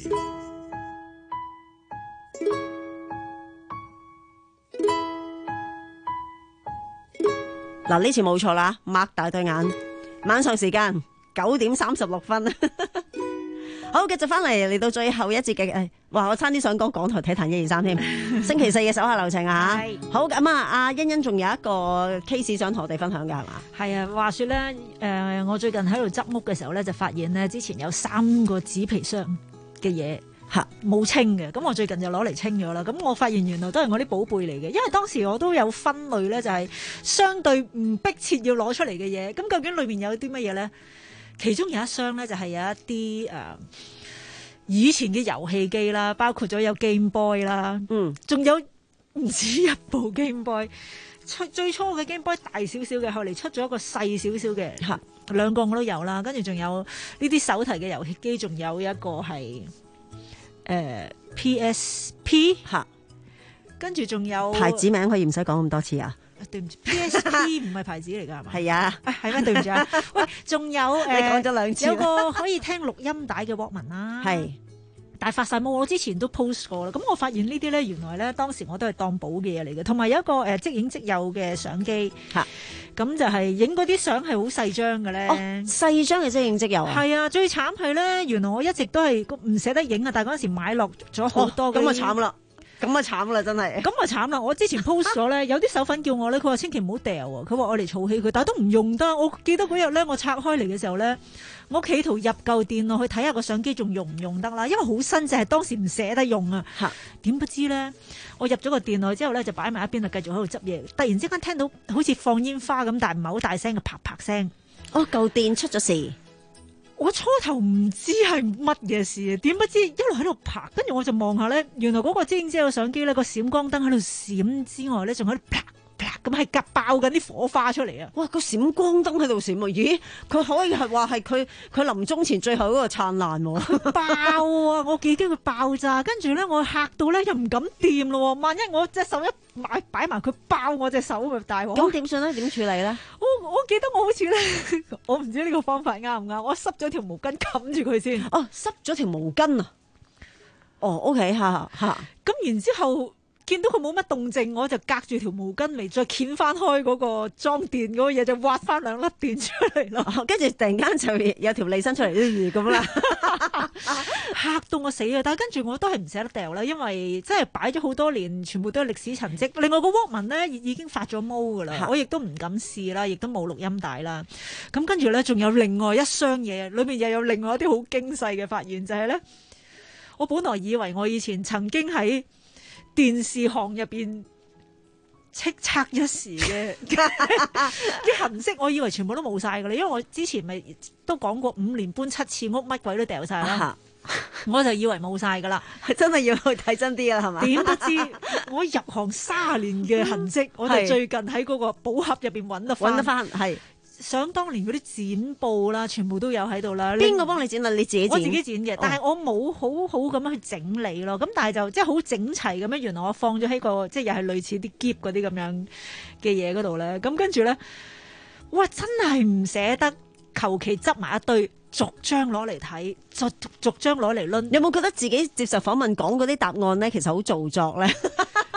嗱，呢次冇錯啦，擘大對眼。晚上時間九點三十六分。好，繼續翻嚟嚟到最後一節嘅誒，哇！我差啲想講港台體壇一二三添。星期四嘅手下留情啊嚇。好咁啊，阿欣欣仲有一個 case 想同我哋分享㗎係嘛？ 係啊，話説咧，誒、呃，我最近喺度執屋嘅時候咧，就發現咧之前有三個紙皮箱嘅嘢嚇冇清嘅，咁我最近就攞嚟清咗啦。咁我發現原來都係我啲寶貝嚟嘅，因為當時我都有分類咧，就係相對唔迫切要攞出嚟嘅嘢。咁究竟裏面有啲乜嘢咧？其中有一箱咧，就係有一啲誒、呃、以前嘅遊戲機啦，包括咗有 Game Boy 啦，嗯，仲有唔止一部 Game Boy。出最初嘅 Game Boy 大少少嘅，後嚟出咗一個細少少嘅，嚇兩個我都有啦。跟住仲有呢啲手提嘅遊戲機，仲有一個係誒、呃、P S P 嚇，跟住仲有牌子名，可以唔使講咁多次啊。 對唔住 ，P S P 唔係牌子嚟㗎係嘛？ 係啊， 係咩？對唔住啊。喂，仲有誒， 你講咗兩次， 有個可以聽錄音帶嘅 Walkman 啦，係。但係發晒毛，我之前都 post 過啦。咁我發現呢啲咧，原來咧當時我都係當寶嘅嘢嚟嘅。同埋有一個誒即影即有嘅相機，嚇咁就係影嗰啲相係好細張嘅咧。 哦，細張嘅即影即有啊。 係啊，最慘係咧，原來我一直都係唔捨得影啊。但係嗰陣時買落咗好多， 咁啊慘啦！咁啊慘啦，真係。咁啊慘啦！我之前 post 咗咧，有啲手粉叫我咧，佢話千祈唔好掉啊。佢話我嚟儲起佢，但係都唔用得。我記得嗰日咧，我拆開嚟嘅時候咧，我企圖入舊電腦去睇下個相機仲用唔用得啦，因為好新淨，係當時唔捨得用啊。點不知咧，我入咗個電腦之後咧，就擺埋一邊，就繼續喺度執嘢。突然之間聽到好似放煙花咁，但係唔係好大聲嘅啪啪聲。 哦，舊電出咗事。 我初頭唔知係乜嘢事，點不知一路喺度拍，跟住我就望下咧，原來嗰個即影即有相機咧，個閃光燈喺度閃之外咧，仲喺度啪啪咁係夾爆緊啲火花出嚟啊！ 哇，個閃光燈喺度閃啊！咦，佢可以係話係佢佢臨終前最後嗰個燦爛喎， 爆啊！我幾驚佢爆炸，跟住咧我嚇到咧又唔敢掂咯，萬一我隻手一擺擺埋佢爆我隻手咪大鑊。 咁點算咧？點處理咧？ 我我記得我好似咧，我唔知呢個方法啱唔啱，我濕咗條毛巾冚住佢先。 哦，濕咗條毛巾啊！哦 ，OK 嚇嚇， 咁然之後。見到佢冇乜動靜，我就隔住條毛巾嚟，再掀翻開嗰個裝電嗰個嘢，就挖翻兩粒電出嚟咯。 跟住突然間就有條脷伸出嚟咁啦， 嚇到我死啊！但係跟住我都係唔捨得掉啦，因為真係擺咗好多年，全部都係歷史塵跡。另外個 Walkman 咧已經發咗毛噶啦，我亦都唔敢試啦，亦都冇錄音帶啦。咁跟住咧，仲有另外一箱嘢，裏面又有另外一啲好驚世嘅發現，就係咧，我本來以為我以前曾經喺電視行入邊叱咤一時嘅啲痕跡，我以為全部都冇晒噶啦，因為我之前咪都講過五年搬七次屋，乜鬼都掉晒啦，我就以為冇晒噶啦， 真係要去睇真啲啦，係嘛？ 點不知我入行卅年嘅痕跡，我就最近喺嗰個寶盒入邊揾得翻， 揾得翻係。 想當年嗰啲剪報啦，全部都有喺度啦。 邊個幫你剪啊？你自己剪？ 我自己剪嘅，但係我冇好好咁樣去整理咯。咁但係就即係好整齊咁樣。原來我放咗喺個即係又係類似啲篋嗰啲咁樣嘅嘢嗰度咧。咁跟住咧，哇！真係唔捨得，求其執埋一堆，逐張攞嚟睇，逐逐張攞嚟攆。 有冇覺得自己接受訪問講嗰啲答案咧，其實好做作咧？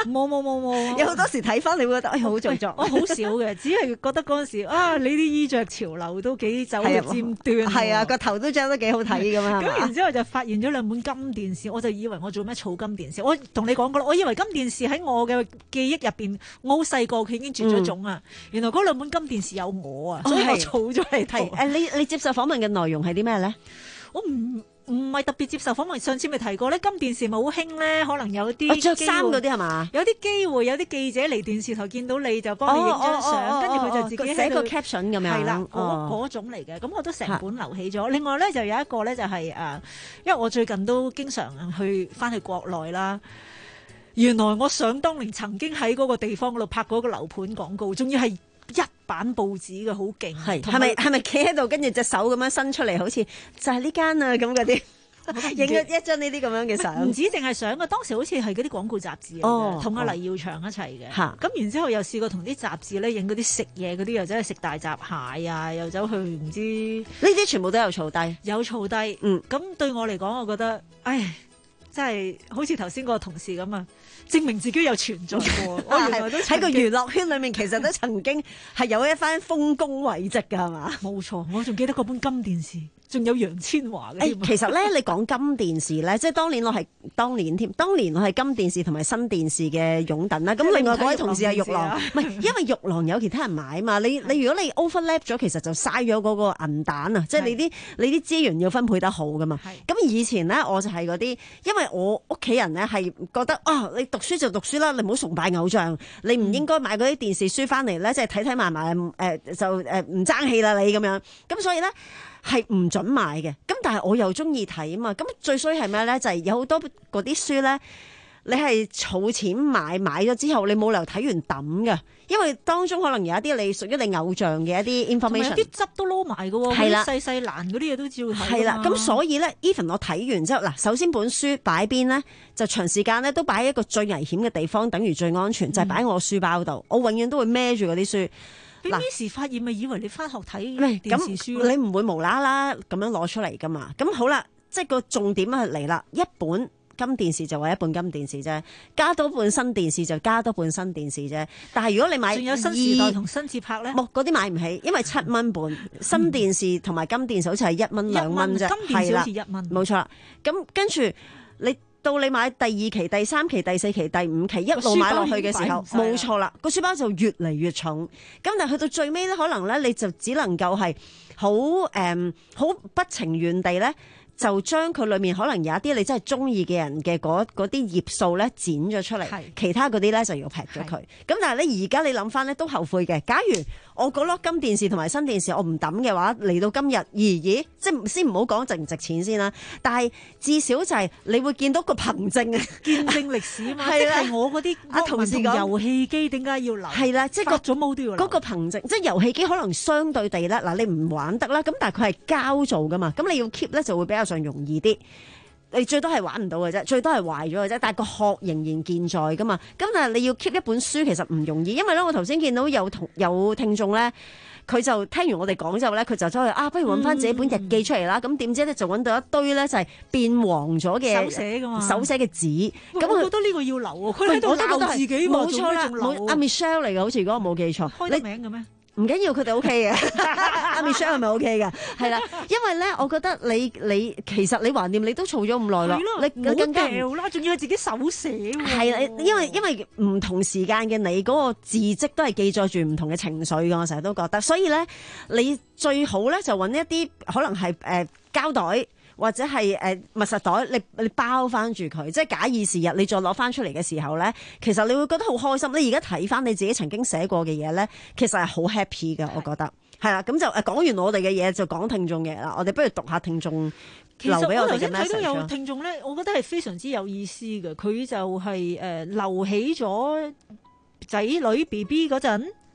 冇冇冇冇， 有好多時睇翻你會覺得哎好做作。 我好少嘅，只係覺得嗰陣時啊，你啲衣着潮流都幾走嘅尖端。 係啊，個頭都長得幾好睇咁啊。 咁然之後就發現咗兩本金電視，我就以為我做咩儲金電視。我同你講過啦，我以為金電視喺我嘅記憶入邊，我好細個佢已經絕咗種啊。嗯、原來嗰兩本金電視有我啊，所以我儲咗嚟睇。 誒，你你接受訪問嘅內容係啲咩咧？ 我唔唔係特別接受訪問，上次咪提過咧，金電視咪好興咧，可能有啲着衫嗰啲係嘛？ 有啲機會有啲記者嚟電視台見到你就幫你影張相，跟住佢就自己寫個 caption 咁樣。 係啦，嗰嗰種嚟嘅，咁我都成本留起咗。另外咧就有一個咧就係誒，因為我最近都經常去翻去國內啦。原來我想當年曾經喺嗰個地方嗰度拍過一個樓盤廣告，仲要係一版報紙嘅，好勁。 係係咪係咪企喺度，跟住隻手咁樣伸出嚟，好似就係呢間啊咁嗰啲，影咗一張呢啲咁樣嘅相。 唔止淨係相嘅，當時好似係嗰啲廣告雜誌嚟嘅，同阿、哦、黎耀祥一齊嘅。咁、哦、然之後又試過同啲雜誌咧影嗰啲食嘢嗰啲，又走去食大閘蟹啊，又走去唔知呢啲全部都有儲低， 有儲低。嗯，咁對我嚟講，我覺得，唉。真係好似頭先個同事咁啊，證明自己有存在過。我原來都喺個娛樂圈裏面，其實都曾經係有一番豐功偉績㗎，係嘛？ 冇錯，我仲記得嗰本金電視，仲有楊千嬅嘅。 誒，其實咧，你講金電視咧，即係當年我係當年添，當年我係金電視同埋新電視嘅擁躉啦。咁另外嗰位同事係玉郎，唔係因為玉郎有其他人買嘛。你你如果你 overlap 咗，其實就嘥咗嗰個銀彈啊！即係你啲你啲資源要分配得好㗎嘛。咁以前咧，我就係嗰啲，因為我屋企人咧係覺得啊，你讀書就讀書啦，你唔好崇拜偶像，你唔應該買嗰啲電視書翻嚟咧，即係睇睇埋埋誒就誒唔爭氣啦你咁樣。咁所以咧係唔準買嘅。咁但係我又中意睇啊嘛。咁最衰係咩咧？就係、是、有好多嗰啲書咧，你係儲錢買，買咗之後你冇理由睇完抌㗎。因為當中可能有一啲你屬於你偶像嘅一啲 information， 有啲汁都撈埋嘅喎，係啦，細細欄嗰啲嘢都照睇。 係啦，咁所以咧 even 我睇完之後，嗱，首先本書擺邊咧，就長時間咧都擺喺一個最危險嘅地方，等於最安全，就係、是、擺喺我書包度、嗯。我永遠都會孭住嗰啲書。 俾呢時發現咪以為你翻學睇電視書， 你唔會無啦啦咁樣攞出嚟噶嘛？咁好啦，即係個重點係嚟啦，一本。金電視就話一本金電視啫，加多本新電視就加多本新電視啫。但係如果你買， 仲有新時代同新節拍咧， 冇嗰啲買唔起，因為七蚊本新電視同埋金電視好似係一蚊兩蚊啫， 金電視好似一蚊， 冇錯啦。咁跟住你到你買第二期、第三期、第四期、第五期一路買落去嘅時候，冇錯啦，個書包就越嚟越重。咁但係去到最尾咧，可能咧你就只能夠係好誒好不情願地咧。就將佢裏面可能有一啲你真係中意嘅人嘅嗰啲頁數咧剪咗出嚟，其他嗰啲咧就要劈咗佢。咁但係咧而家你諗翻咧都後悔嘅。假如我嗰粒金電視同埋新電視我唔抌嘅話，嚟到今日，咦咦，即係先唔好講值唔值錢先啦。但係至少就係你會見到個憑證啊， 見證歷史啊嘛。即係我嗰啲阿同事講遊戲機點解要留？ 係啦，即係發咗毛都要留。 嗰個憑證，即係遊戲機可能相對地咧，嗱你唔玩得啦，咁但係佢係膠做噶嘛，咁你要 keep 咧就會比較上容易啲。你最多係玩唔到嘅啫，最多係壞咗嘅啫，但係個殼仍然健在噶嘛。咁但係你要 keep 一本書其實唔容易，因為咧我頭先見到有同有聽眾咧，佢就聽完我哋講之後咧，佢就走去啊，不如揾翻自己本日記出嚟啦。咁、嗯、點知咧就揾到一堆咧就係變黃咗嘅手寫噶嘛， 手寫嘅紙。咁我覺得呢個要留喎，佢喺度鬧自己冇錯啦，阿 Michelle 嚟嘅，好似如果我冇記錯， 開得名嘅咩？ 唔緊要，佢哋 O K 嘅。阿 Michelle 係咪 O K 嘅？係啦，因為咧，我覺得你你其實你橫掂，你都儲咗咁耐咯，你更加掉啦，仲要係自己手寫喎。 係啦，因為因為唔同時間嘅你嗰個字跡都係記載住唔同嘅情緒嘅，我成日都覺得，所以咧，你最好咧就揾一啲可能係誒膠袋。或者係誒密實袋，你你包翻住佢，即係假以時日，你再攞翻出嚟嘅時候咧，其實你會覺得好開心。你而家睇翻你自己曾經寫過嘅嘢咧，其實係好 happy 嘅，我覺得係啦。咁就誒講完我哋嘅嘢，就講聽眾嘅啦。我哋不如讀下聽眾留俾我哋嘅 message。其實我頭先睇到有聽眾咧，我覺得係非常之有意思嘅。佢就係誒留起咗仔女 B B 嗰陣。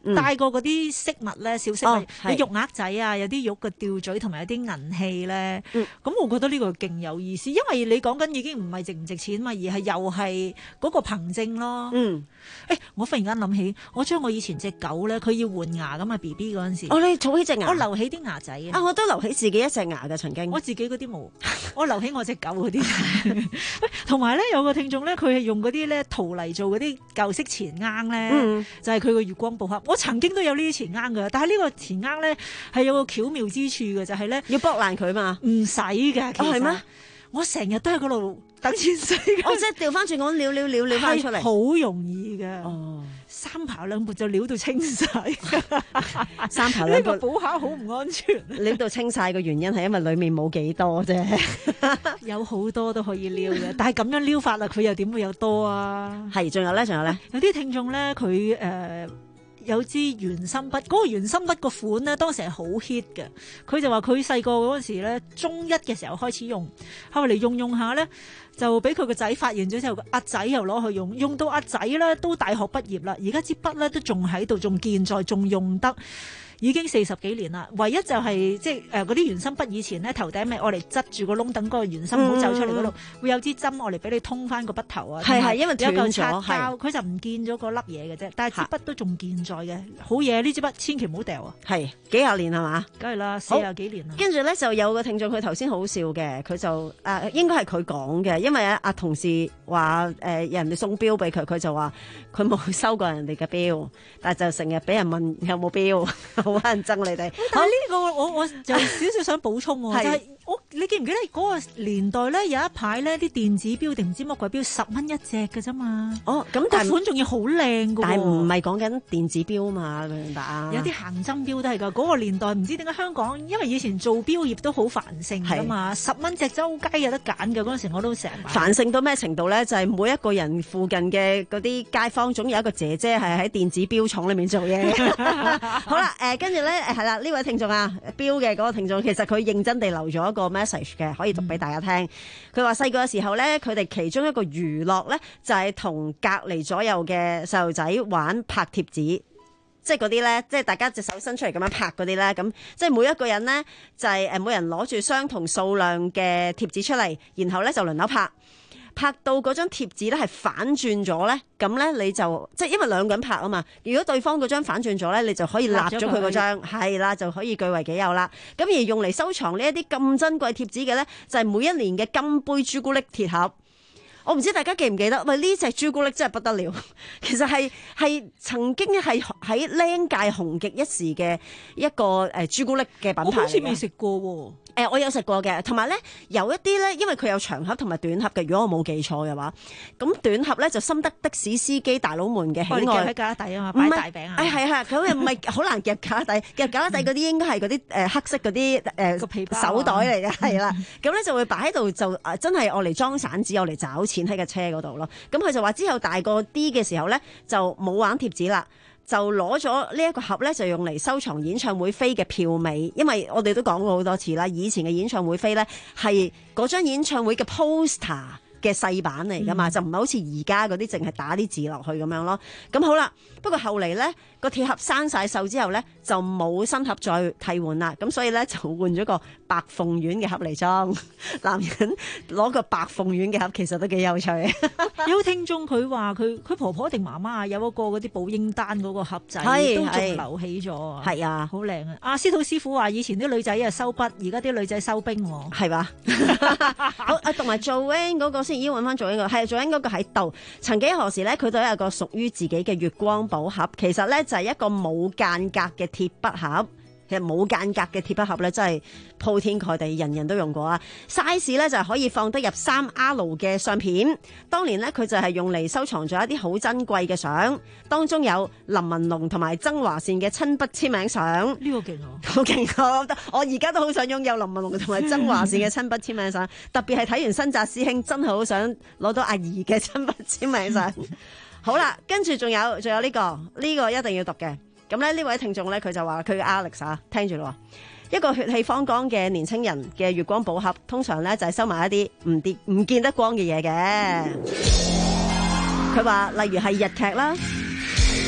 帶過嗰啲飾物咧，小飾物， 哦係有玉鴨仔啊，有啲玉嘅吊墜，同埋有啲銀器咧。咁、 嗯、 我覺得呢個勁有意思，因為你講緊已經唔係值唔值錢嘛，而係又係嗰個憑證咯。 嗯， 誒、欸，我忽然間諗起，我將我以前隻狗咧，佢要換牙咁啊 B B 嗰陣時， 哦，你儲起隻牙， 我留起啲牙仔啊，我都留起自己一隻牙嘅曾經， 我自己嗰啲冇，我留起我隻狗嗰啲。同埋咧，有個聽眾咧，佢係用嗰啲咧陶泥做嗰啲舊式錢罌咧， 嗯、 就係佢個月光寶盒。我曾經都有呢啲錢罌㗎，但係呢個錢罌咧係有個巧妙之處嘅，就係、是、咧要剝爛佢嘛， 唔使㗎。其實係咩、哦？ 我成日都喺嗰度等錢使嘅。 哦，即係調翻轉講，撩撩撩撩翻出嚟， 好容易嘅。哦，三刨兩撥就撩到清晒。 三刨兩撥， 呢個寶盒好唔安全。 撩到清晒嘅原因係因為裡面冇幾多啫， 有好多都可以撩嘅，但係咁樣撩法啦，佢又點會有多啊？ 係，仲有咧，仲有咧， 有啲聽眾咧，佢誒。呃有支圓心筆，嗰、那個圓心筆個款咧，當時係好 hit 嘅。佢就話佢細個嗰陣時咧，中一嘅時候開始用，後嚟用用下咧，就俾佢個仔發現咗之後，阿仔又攞去用，用到阿仔咧都大學畢業啦，而家支筆咧都仲喺度，仲健在，仲用得。已經四十幾年啦，唯一就係、是、即係誒嗰啲圓心筆以前咧頭頂咪愛嚟擠住個窿，等嗰個圓心唔好走出嚟嗰度，會有支針愛嚟俾你通翻個筆頭啊。 係係，因為斷咗， 係佢就唔見咗嗰粒嘢嘅啫，但係支筆都仲健在嘅，好嘢！呢支筆千祈唔好掉啊！ 係幾廿年係嘛？ 梗係啦，四廿幾年啦。 跟住咧就有個聽眾，佢頭先好笑嘅，佢就誒、呃、應該係佢講嘅，因為阿、啊、同事話誒、呃、人哋送錶俾佢，佢就話佢冇收過人哋嘅錶，但係就成日俾人問有冇錶。好乞人憎你哋， 但係呢個我我就少少想補充喎，就係我你記唔記得嗰個年代咧有一排咧啲電子錶定唔知乜鬼錶十蚊一隻嘅啫嘛？ 哦，咁但係款仲要好靚嘅， 但係唔係講緊電子錶嘛？明白啊？ 有啲行針錶都係㗎，嗰、嗰個年代唔知點解香港，因為以前做錶業都好繁盛㗎嘛，十蚊隻周街有得揀嘅嗰陣時，我都成日買。 繁盛到咩程度咧？就係、係、每一個人附近嘅嗰啲街坊總有一個姐姐係喺電子錶廠裏面做嘢。好啦，誒、呃，跟住咧，誒，係啦，呢位聽眾啊，錶嘅嗰個聽眾，其實佢認真地留咗一個 message 嘅，可以讀俾大家聽。佢話細個嘅時候咧，佢哋其中一個娛樂咧，就係、係、同隔離左右嘅細路仔玩拍貼紙，即係嗰啲咧，即係大家隻手伸出嚟咁樣拍嗰啲咧，咁即係每一個人咧就係、係、誒每人攞住相同數量嘅貼紙出嚟，然後咧就輪流拍。拍到嗰張貼紙咧係反轉咗咧，咁咧你就即係因為兩個人拍啊嘛。如果對方嗰張反轉咗咧，你就可以立咗佢嗰張，係啦，就可以據為己有啦。咁而用嚟收藏呢一啲咁珍貴貼紙嘅咧，就係、是、每一年嘅金杯朱古力鐵盒。我唔知大家記唔記得，喂呢隻朱古力真係不得了，其實係係曾經係喺僆界紅極一時嘅一個誒朱古力嘅品牌嚟嘅。我好似未食過喎。 誒、呃，我有食過嘅，同埋咧有一啲咧，因為佢有長盒同埋短盒嘅。如果我冇記錯嘅話，咁短盒咧就深得的士司機大佬們嘅喜愛。 夾喺架底啊嘛，擺大餅啊。 誒係係，佢又唔係好難夾架底，夾架底嗰啲應該係嗰啲誒黑色嗰啲誒皮包手袋嚟嘅，係啦。咁咧就會擺喺度，就誒真係我嚟裝散紙，我嚟找錢喺個車嗰度咯。咁佢就話之後大個啲嘅時候咧，就冇玩貼紙啦。就攞咗呢一個盒咧，就用嚟收藏演唱會飛嘅票尾，因為我哋都講過好多次啦。以前嘅演唱會飛咧係嗰張演唱會嘅 poster 嘅細版嚟噶嘛，嗯、就唔係好似而家嗰啲淨係打啲字落去咁樣咯。咁好啦，不過後嚟咧個鐵盒生晒鏽之後咧，就冇新盒再替換啦。咁所以咧就換咗個白鳳丸嘅盒嚟裝。男人攞個白鳳丸嘅盒其實都幾有趣。 有聽眾佢話佢佢婆婆定媽媽有一個嗰啲寶英丹嗰個盒仔都仲留起咗。係啊，好靚啊！阿司徒師傅話以前啲女仔啊收筆，而家啲女仔收冰喎。係嘛？ 好啊，同埋 Joanne 嗰個先，已經揾翻 Joanne 個，係 Joanne 嗰個喺度。曾幾何時咧，佢都有個屬於自己嘅月光寶盒，其實咧就係一個冇間隔嘅鐵筆盒。其實冇間隔嘅鐵筆盒咧，真係鋪天蓋地，人人都用過啊！size 咧就係可以放得入三 R 嘅相片。當年咧佢就係用嚟收藏咗一啲好珍貴嘅相，當中有林文龍同埋曾華倩嘅親筆簽名相。 呢個勁啊！ 好勁啊！我而家都好想擁有林文龍同埋曾華倩嘅親筆簽名相，特別係睇完新紮師兄，真係好想攞到阿儀嘅親筆簽名相。好啦，跟住仲有仲有呢個呢個一定要讀嘅。咁咧呢位聽眾咧佢就話佢 Alex 啊，聽住咯，一個血氣方剛嘅年青人嘅月光寶盒，通常咧就係收埋一啲唔跌唔見得光嘅嘢嘅。佢話例如係日劇啦、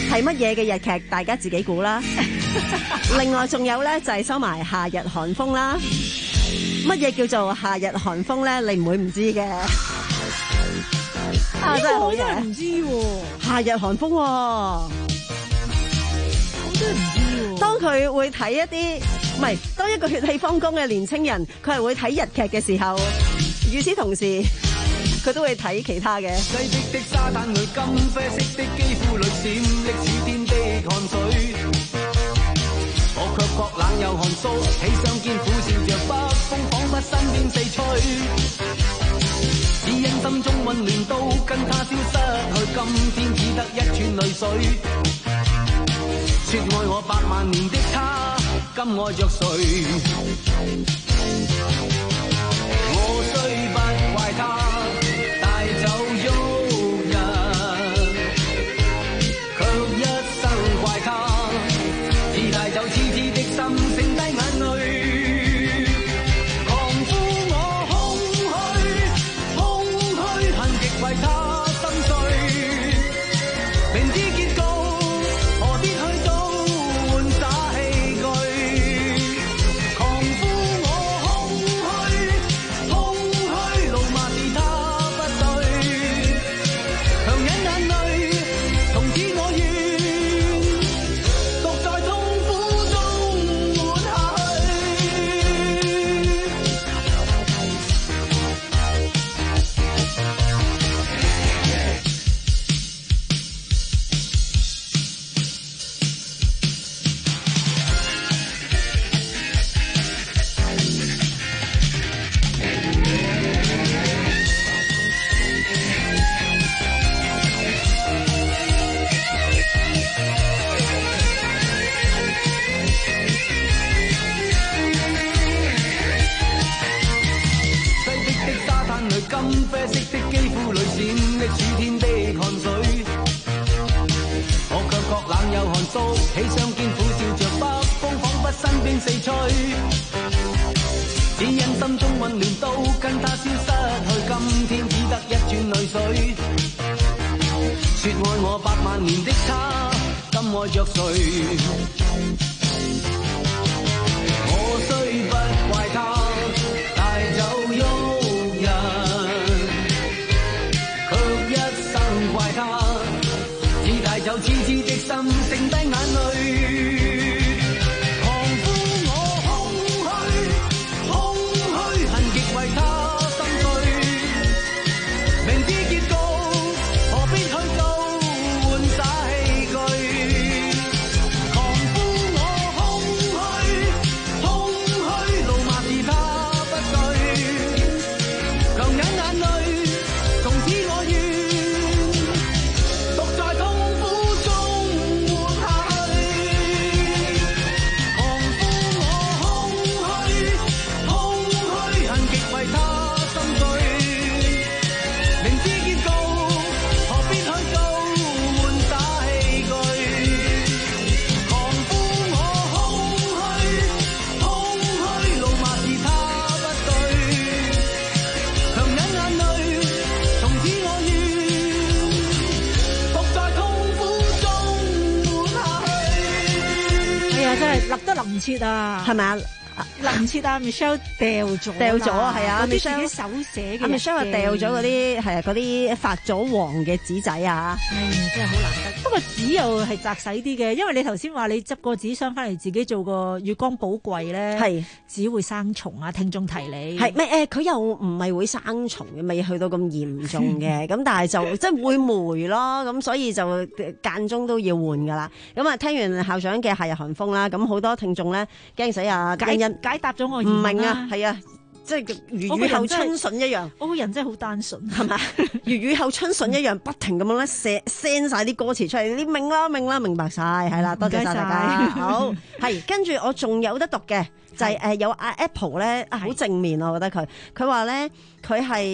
係乜嘢嘅日劇，大家自己估啦。另外仲有咧就係收埋夏日寒風啦。乜嘢叫做夏日寒風咧？你唔會唔知嘅。啊，真係好嘢， 唔知喎。 夏日寒風喎，我真係唔知喎。 當佢會睇一啲，唔係當一個血氣方剛嘅年青人，佢係會睇日劇嘅時候，與此同時，佢都會睇其他嘅。 西碧的沙灘裏，金啡色的肌膚裏，閃爍暑天的汗水。我卻覺冷有寒蘇，喜相見苦笑着北風，彷彿身邊四吹。只因心中溫暖都跟他消失去，今天只得一串淚水。說愛我百萬年的他，今愛着誰？我雖不怪他帶走旭日，卻一生怪他只帶走痴痴的心，剩低眼淚。狂呼我空虛，空虛恨極為他心碎。明知結局何必去做玩耍器具。狂呼我空虛，空虛怒罵是他不對。強忍眼淚，從此我願獨在痛苦中活下去。西碧的沙灘裏，金啡色的肌膚裏，閃爍暑天的汗水。我卻覺冷有寒蘇，喜相見苦笑着北風，彷彿身邊四吹。只因心中溫暖都跟他消失去，今天只得一串淚水。說愛我百萬年的他，今愛着誰？我雖不怪他帶走旭日，卻一生怪他只帶走痴痴的心，剩低眼淚。狂呼我空虛，空虛恨極為他心碎。明知結局何必去做玩耍器具。狂呼我空虛，空虛怒罵是他不對。強忍眼淚，從此我願獨在痛苦中活下去。狂呼我空虛，空虛恨極為他心碎。明知結局何必去做玩耍器具。狂呼我空虛，空虛怒罵是他不對。強忍眼淚，從此我願獨在痛苦中活下去。 哎呀，真係立得臨唔切啊， 係咪啊？ 臨唔切啊 Michelle 掉咗啦， 掉咗啊，係啊嗰啲自己 Michelle 手寫嘅阿日記。 Michelle 話掉咗嗰啲係啊嗰啲發咗黃嘅紙仔啊。 哎呀，真係好難得。不過紙又係擲使啲嘅，因為你頭先話你執個紙箱翻嚟自己做個月光寶櫃咧， 係紙會生蟲啊。聽眾提你係咩？誒，佢又唔係會生蟲嘅，未去到咁嚴重嘅。咁但係就即係會霉咯，咁所以就間中都要換噶啦。咁啊，聽完校長嘅夏日寒風啦，咁好多聽眾咧驚死啊！ 解欣欣解答咗我疑唔問明啊，係啊。即係如雨後春筍一樣， 我個人真係好單純， 係咪？如雨後春筍一樣，不停咁樣咧寫 send 晒啲歌詞出嚟，你明啦，明啦，明白晒，係啦，多謝晒大家。好，係跟住我仲有得讀嘅，就係誒有阿 Apple 咧，好正面啊，我覺得佢，佢話咧佢係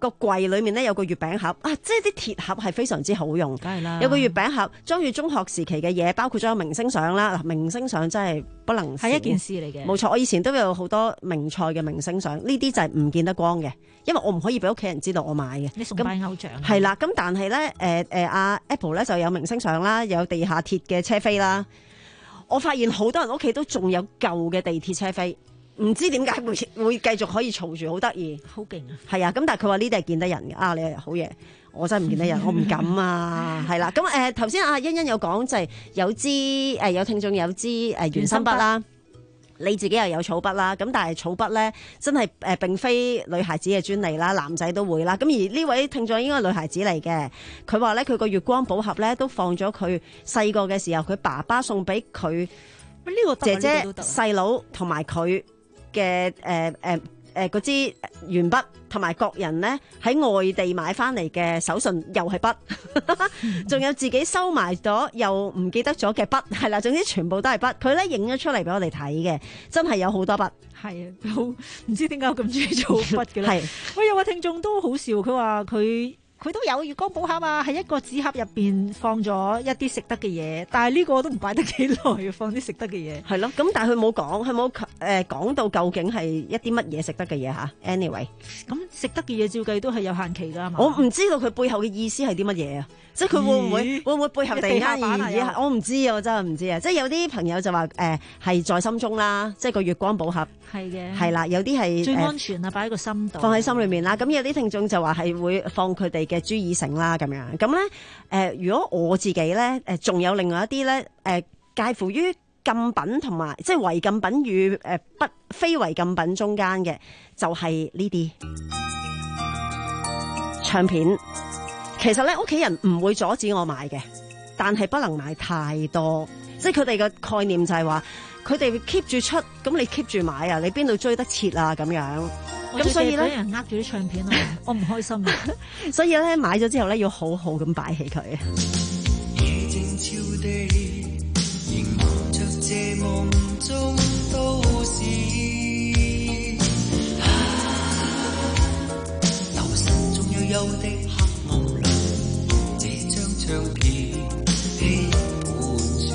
個櫃裡面咧有個月餅盒啊，即係啲鐵盒係非常之好用。 梗係啦， 有個月餅盒裝住中學時期嘅嘢，包括咗有明星相啦。嗱，明星相真係不能少係一件事嚟嘅。 冇錯，我以前都有好多名菜嘅明星相，呢啲就係唔見得光嘅，因為我唔可以俾屋企人知道我買嘅。 你崇拜偶像係啦，咁但係咧，誒誒阿 Apple 咧就有明星相啦，有地下鐵嘅車飛啦。我發現好多人屋企都仲有舊嘅地鐵車飛，唔知點解會會繼續可以嘈住，好得意， 好勁啊！ 係啊，咁但係佢話呢啲係見得人嘅啊，你係好嘢，我真係唔見得人，我唔敢啊，係啦，咁誒頭先阿欣欣有講就係有支誒、呃、有聽眾有支誒原心筆啦。你自己又有草筆啦，咁但係草筆咧真係誒、呃、並非女孩子嘅專利啦，男仔都會啦。咁而呢位聽眾應該係女孩子嚟嘅，佢話咧佢個月光寶盒咧都放咗佢細個嘅時候，佢爸爸送俾佢呢個姐姐細佬同埋佢嘅誒誒誒嗰支鉛筆，同埋各人咧喺外地買翻嚟嘅手信又係筆，仲有自己收埋咗又唔記得咗嘅筆，係啦，總之全部都係筆。佢咧影咗出嚟俾我哋睇嘅，真係有好多筆。 係啊，好唔知點解我咁中意做筆嘅咧？ 係， 喂，有個聽眾都好笑，佢話佢。佢都有月光寶盒啊，係一個紙盒入邊放咗一啲食得嘅嘢，但係呢個都唔擺得幾耐，放啲食得嘅嘢。 係咯，咁但係佢冇講，佢冇誒講到究竟係一啲乜嘢食得嘅嘢嚇。Anyway， 咁食得嘅嘢照計都係有限期㗎嘛。 我唔知道佢背後嘅意思係啲乜嘢啊，即係佢會唔會會唔會背後突然間而而我唔知啊，我真係唔知啊。即係有啲朋友就話誒係在心中啦，即係個月光寶盒係嘅， 係啦，有啲係最安全啊，擺喺個心度， 放喺心裏面啦。咁有啲聽眾就話係會放佢哋嘅珠耳繩啦，咁樣咁咧誒。如果我自己咧誒，仲有另外一啲咧誒，介乎於禁品同埋即係違禁品與誒不非違禁品中間嘅，就係呢啲唱片。其實咧屋企人唔會阻止我買嘅，但係不能買太多。即係佢哋嘅概念就係話，佢哋 keep 住出，咁你 keep 住買啊，你邊度追得切啊咁樣。咁所以咧， 俾人呃住啲唱片啊，我唔開心啊。 所以咧買咗之後咧，要好好咁擺起佢。 夜靜悄地，凝望着這夢中都市，留神中悠悠的黑暗裏，這張唱片輕盤旋，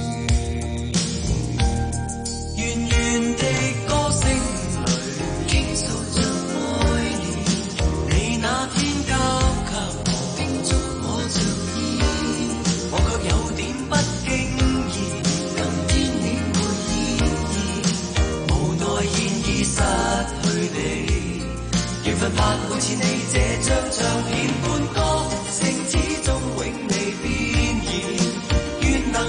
遠遠的歌聲裏傾訴着愛戀，你那天交給我，叮囑我着意，我卻有點不經意，今天你會意義，無奈現已失去你，緣分拍會似你這張唱片般，歌聲始終永未變現，願那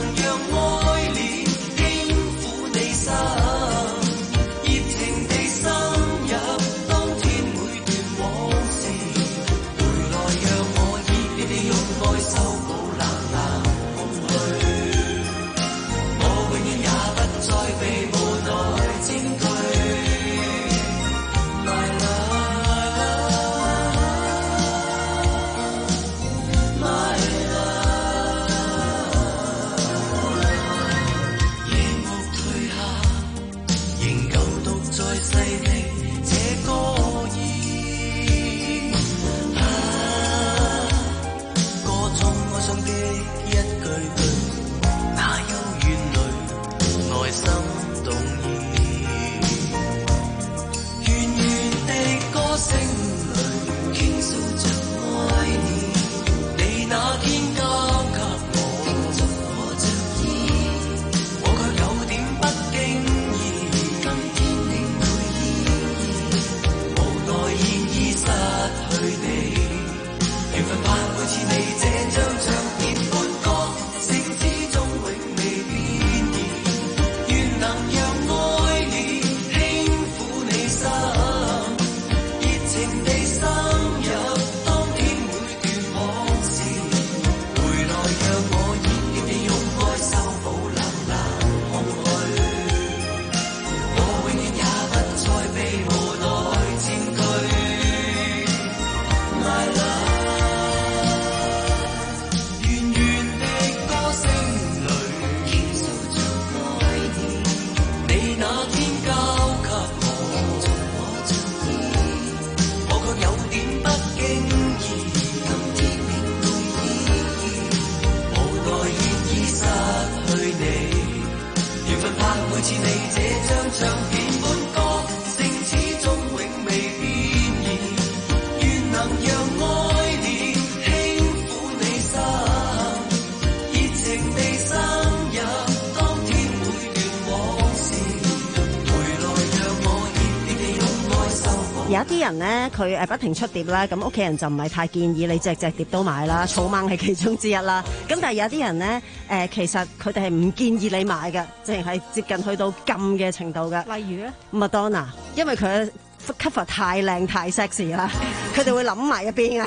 你這張唱片般歌聲始終永未變異，願能讓愛念輕撫你心，熱情地滲入當天每段往事，回來讓我熱烈地用愛修補。 有一啲人咧，佢誒不停出碟啦，咁屋企人就唔係太建議你隻隻碟都買啦，草蜢係其中之一啦。咁但係有啲人咧，誒其實佢哋係唔建議你買嘅，淨係接近去到禁嘅程度嘅。 例如咧 ，Madonna，因為佢 cover 太靚太 sexy 啦，佢哋會諗埋一邊啊。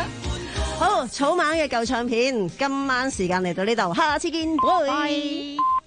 好，草蜢嘅舊唱片，今晚時間嚟到呢度，下次見，拜。